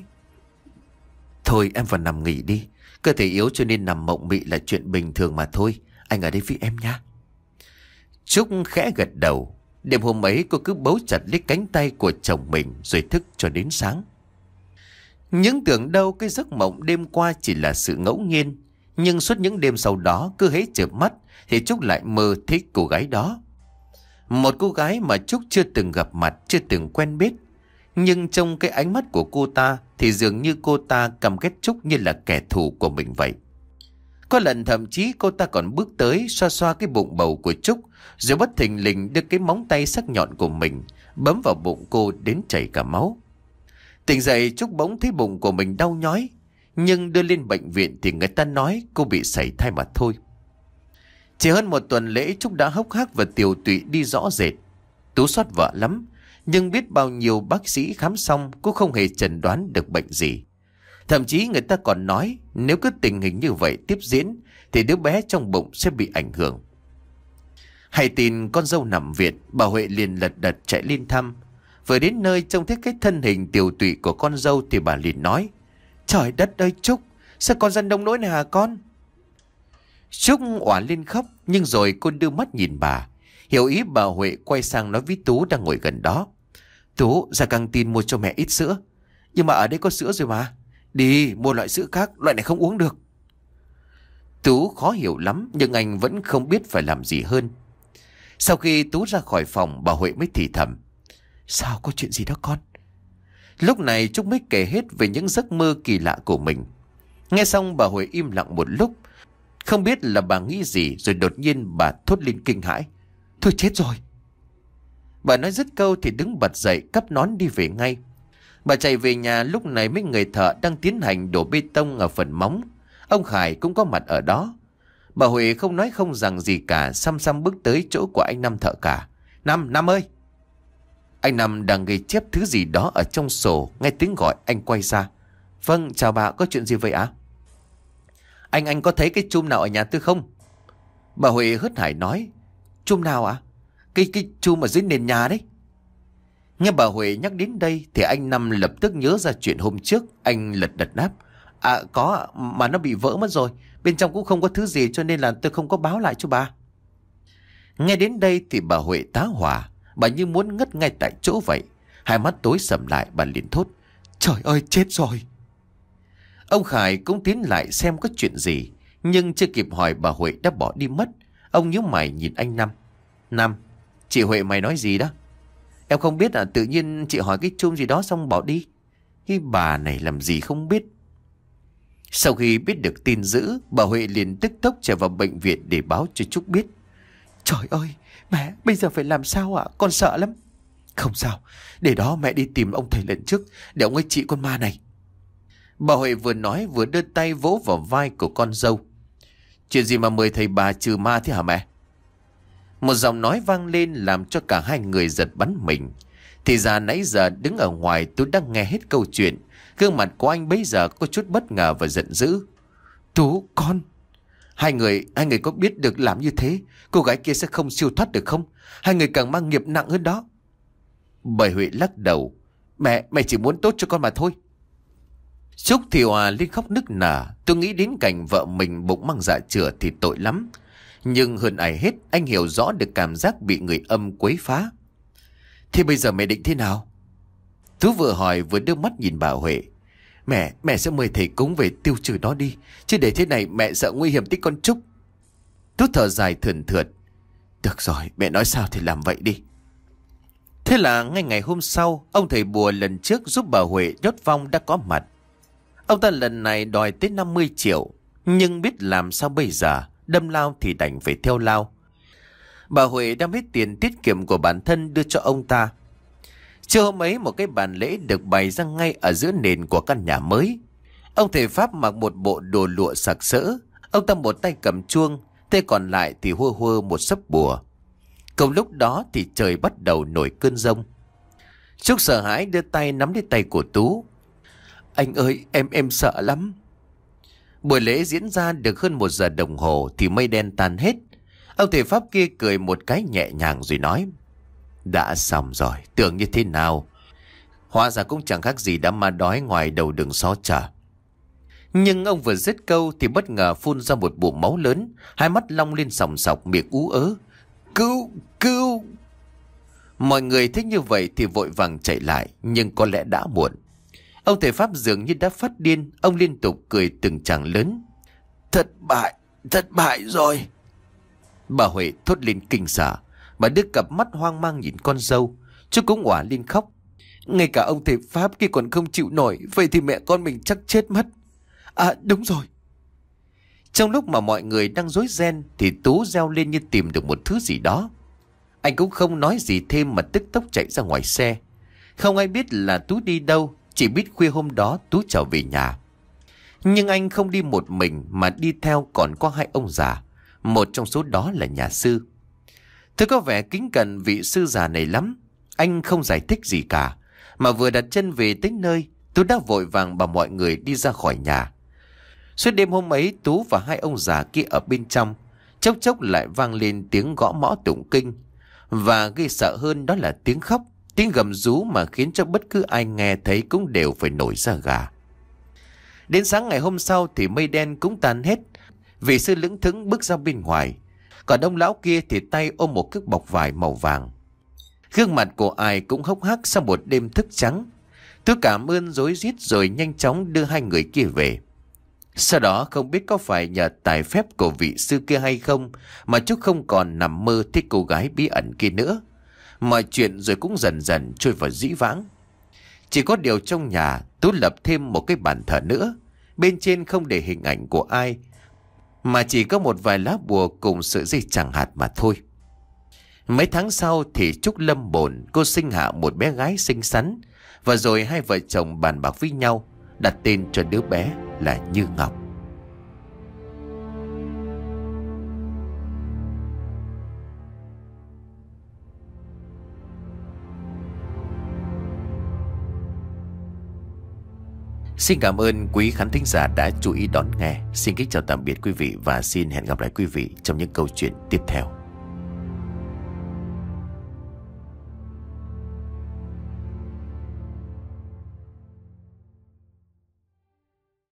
Thôi em vào nằm nghỉ đi. Cơ thể yếu cho nên nằm mộng mị là chuyện bình thường mà thôi. Anh ở đây với em nha. Trúc khẽ gật đầu. Đêm hôm ấy cô cứ bấu chặt lấy cánh tay của chồng mình rồi thức cho đến sáng. Những tưởng đâu cái giấc mộng đêm qua chỉ là sự ngẫu nhiên. Nhưng suốt những đêm sau đó cứ hễ chợp mắt thì Trúc lại mơ thấy cô gái đó. Một cô gái mà Trúc chưa từng gặp mặt, chưa từng quen biết. Nhưng trong cái ánh mắt của cô ta thì dường như cô ta căm ghét Trúc như là kẻ thù của mình vậy. Có lần thậm chí cô ta còn bước tới xoa xoa cái bụng bầu của Trúc, rồi bất thình lình đưa cái móng tay sắc nhọn của mình bấm vào bụng cô đến chảy cả máu. Tỉnh dậy Trúc bỗng thấy bụng của mình đau nhói, nhưng đưa lên bệnh viện thì người ta nói cô bị sảy thai mà thôi. Chỉ hơn một tuần lễ Trúc đã hốc hác và tiều tụy đi rõ rệt. Tú xót vợ lắm, nhưng biết bao nhiêu bác sĩ khám xong cũng không hề chẩn đoán được bệnh gì. Thậm chí người ta còn nói nếu cứ tình hình như vậy tiếp diễn thì đứa bé trong bụng sẽ bị ảnh hưởng. Hay tin con dâu nằm viện, bà Huệ liền lật đật chạy lên thăm. Vừa đến nơi trông thấy cái thân hình tiều tụy của con dâu thì bà liền nói: Trời đất ơi Trúc, sao con ra nông nỗi này hả con? Trúc òa lên khóc, nhưng rồi cô đưa mắt nhìn bà. Hiểu ý bà Huệ quay sang nói với Tú đang ngồi gần đó: Tú, ra căng tin mua cho mẹ ít sữa. Nhưng mà ở đây có sữa rồi mà. Đi mua loại sữa khác, loại này không uống được. Tú khó hiểu lắm, nhưng anh vẫn không biết phải làm gì hơn. Sau khi Tú ra khỏi phòng, bà Huệ mới thì thầm: Sao, có chuyện gì đó con? Lúc này Trúc mới kể hết về những giấc mơ kỳ lạ của mình. Nghe xong bà Huệ im lặng một lúc, không biết là bà nghĩ gì, rồi đột nhiên bà thốt lên kinh hãi: Thôi chết rồi. Bà nói dứt câu thì đứng bật dậy cắp nón đi về ngay. Bà chạy về nhà, lúc này mấy người thợ đang tiến hành đổ bê tông ở phần móng. Ông Khải cũng có mặt ở đó. Bà Huệ không nói không rằng gì cả, xăm xăm bước tới chỗ của anh Năm thợ cả. Năm, Năm ơi! Anh Năm đang ghi chép thứ gì đó ở trong sổ, nghe tiếng gọi anh quay ra. Vâng, chào bà, có chuyện gì vậy ạ? Anh anh có thấy cái chum nào ở nhà tôi không? Bà Huệ hớt hải nói: Chum nào ạ? Cái cái chum ở dưới nền nhà đấy. Nghe bà Huệ nhắc đến đây thì anh Năm lập tức nhớ ra chuyện hôm trước. Anh lật đật đáp: À có, mà nó bị vỡ mất rồi. Bên trong cũng không có thứ gì cho nên là tôi không có báo lại cho bà. Nghe đến đây thì bà Huệ tá hỏa. Bà như muốn ngất ngay tại chỗ vậy. Hai mắt tối sầm lại, bà liền thốt: Trời ơi, chết rồi. Ông Khải cũng tiến lại xem có chuyện gì, nhưng chưa kịp hỏi bà Huệ đã bỏ đi mất. Ông nhíu mày nhìn anh Năm: Năm, chị Huệ mày nói gì đó? Em không biết à, tự nhiên chị hỏi cái chum gì đó xong bỏ đi. Cái bà này làm gì không biết. Sau khi biết được tin dữ, bà Huệ liền tức tốc chạy vào bệnh viện để báo cho Trúc biết. Trời ơi, mẹ, bây giờ phải làm sao ạ? Con sợ lắm. Không sao, để đó mẹ đi tìm ông thầy lần trước để ông ấy trị con ma này. Bà Huệ vừa nói vừa đưa tay vỗ vào vai của con dâu. Chuyện gì mà mời thầy bà trừ ma thế hả mẹ? Một giọng nói vang lên làm cho cả hai người giật bắn mình. Thì ra nãy giờ đứng ở ngoài tôi đang nghe hết câu chuyện. Gương mặt của anh bấy giờ có chút bất ngờ và giận dữ. Tú, con. Hai người, hai người có biết được làm như thế cô gái kia sẽ không siêu thoát được không? Hai người càng mang nghiệp nặng hơn đó. Bà Huệ lắc đầu. Mẹ, mẹ chỉ muốn tốt cho con mà thôi. Trúc thì hòa lên khóc nức nở. Tôi nghĩ đến cảnh vợ mình bụng mang dạ chửa thì tội lắm. Nhưng hơn ai hết, anh hiểu rõ được cảm giác bị người âm quấy phá. Thế bây giờ mẹ định thế nào? Tú vừa hỏi vừa đưa mắt nhìn bà Huệ. Mẹ, mẹ sẽ mời thầy cúng về tiêu trừ nó đi. Chứ để thế này mẹ sợ nguy hiểm tới con Trúc. Tú thở dài thườn thượt. Được rồi, mẹ nói sao thì làm vậy đi. Thế là ngay ngày hôm sau, ông thầy bùa lần trước giúp bà Huệ nhốt vong đã có mặt. Ông ta lần này đòi tới năm mươi triệu. Nhưng biết làm sao bây giờ, đâm lao thì đành phải theo lao. Bà Huệ đem hết tiền tiết kiệm của bản thân đưa cho ông ta. Trưa hôm ấy, một cái bàn lễ được bày ra ngay ở giữa nền của căn nhà mới. Ông thầy Pháp mặc một bộ đồ lụa sặc sỡ. Ông ta một tay cầm chuông, tay còn lại thì hua hua một sấp bùa. Cùng lúc đó thì trời bắt đầu nổi cơn giông. Trúc sợ hãi đưa tay nắm lấy tay của Tú. Anh ơi, em em sợ lắm. Buổi lễ diễn ra được hơn một giờ đồng hồ thì mây đen tan hết. Ông thầy Pháp kia cười một cái nhẹ nhàng rồi nói: Đã xong rồi, tưởng như thế nào? Hóa ra cũng chẳng khác gì đám ma đói ngoài đầu đường xó chợ. Nhưng ông vừa dứt câu thì bất ngờ phun ra một bụng máu lớn, hai mắt long lên sòng sọc, miệng ú ớ: Cứu, cứu! Mọi người thấy như vậy thì vội vàng chạy lại, nhưng có lẽ đã muộn. Ông thầy Pháp dường như đã phát điên, ông liên tục cười từng tràng lớn: Thất bại, thất bại rồi! Bà Huệ thốt lên kinh sợ. Bà đưa cặp mắt hoang mang nhìn con dâu. Chú cũng òa lên khóc. Ngay cả ông thầy Pháp kia còn không chịu nổi, vậy thì mẹ con mình chắc chết mất. À đúng rồi. Trong lúc mà mọi người đang rối ren thì Tú reo lên như tìm được một thứ gì đó. Anh cũng không nói gì thêm mà tức tốc chạy ra ngoài xe. Không ai biết là Tú đi đâu, chỉ biết khuya hôm đó Tú trở về nhà. Nhưng anh không đi một mình mà đi theo còn có hai ông già. Một trong số đó là nhà sư. Tôi có vẻ kính cẩn vị sư già này lắm. Anh không giải thích gì cả, mà vừa đặt chân về tới nơi, Tú đã vội vàng bảo mọi người đi ra khỏi nhà. Suốt đêm hôm ấy, Tú và hai ông già kia ở bên trong, chốc chốc lại vang lên tiếng gõ mõ tụng kinh. Và gây sợ hơn đó là tiếng khóc, tiếng gầm rú mà khiến cho bất cứ ai nghe thấy cũng đều phải nổi da gà. Đến sáng ngày hôm sau thì mây đen cũng tan hết. Vị sư lững thững bước ra bên ngoài, còn ông lão kia thì tay ôm một chiếc bọc vải màu vàng. Gương mặt của ai cũng hốc hác sau một đêm thức trắng. Tôi cảm ơn rối rít rồi nhanh chóng đưa hai người kia về. Sau đó không biết có phải nhờ tài phép của vị sư kia hay không mà chú không còn nằm mơ thấy cô gái bí ẩn kia nữa. Mọi chuyện rồi cũng dần dần trôi vào dĩ vãng. Chỉ có điều trong nhà Tú lập thêm một cái bàn thờ nữa. Bên trên không để hình ảnh của ai, mà chỉ có một vài lá bùa cùng sợi dây chẳng hạt mà thôi. Mấy tháng sau thì Trúc lâm bồn, cô sinh hạ một bé gái xinh xắn. Và rồi hai vợ chồng bàn bạc với nhau, đặt tên cho đứa bé là Như Ngọc. Xin cảm ơn quý khán thính giả đã chú ý đón nghe. Xin kính chào tạm biệt quý vị và xin hẹn gặp lại quý vị trong những câu chuyện tiếp theo.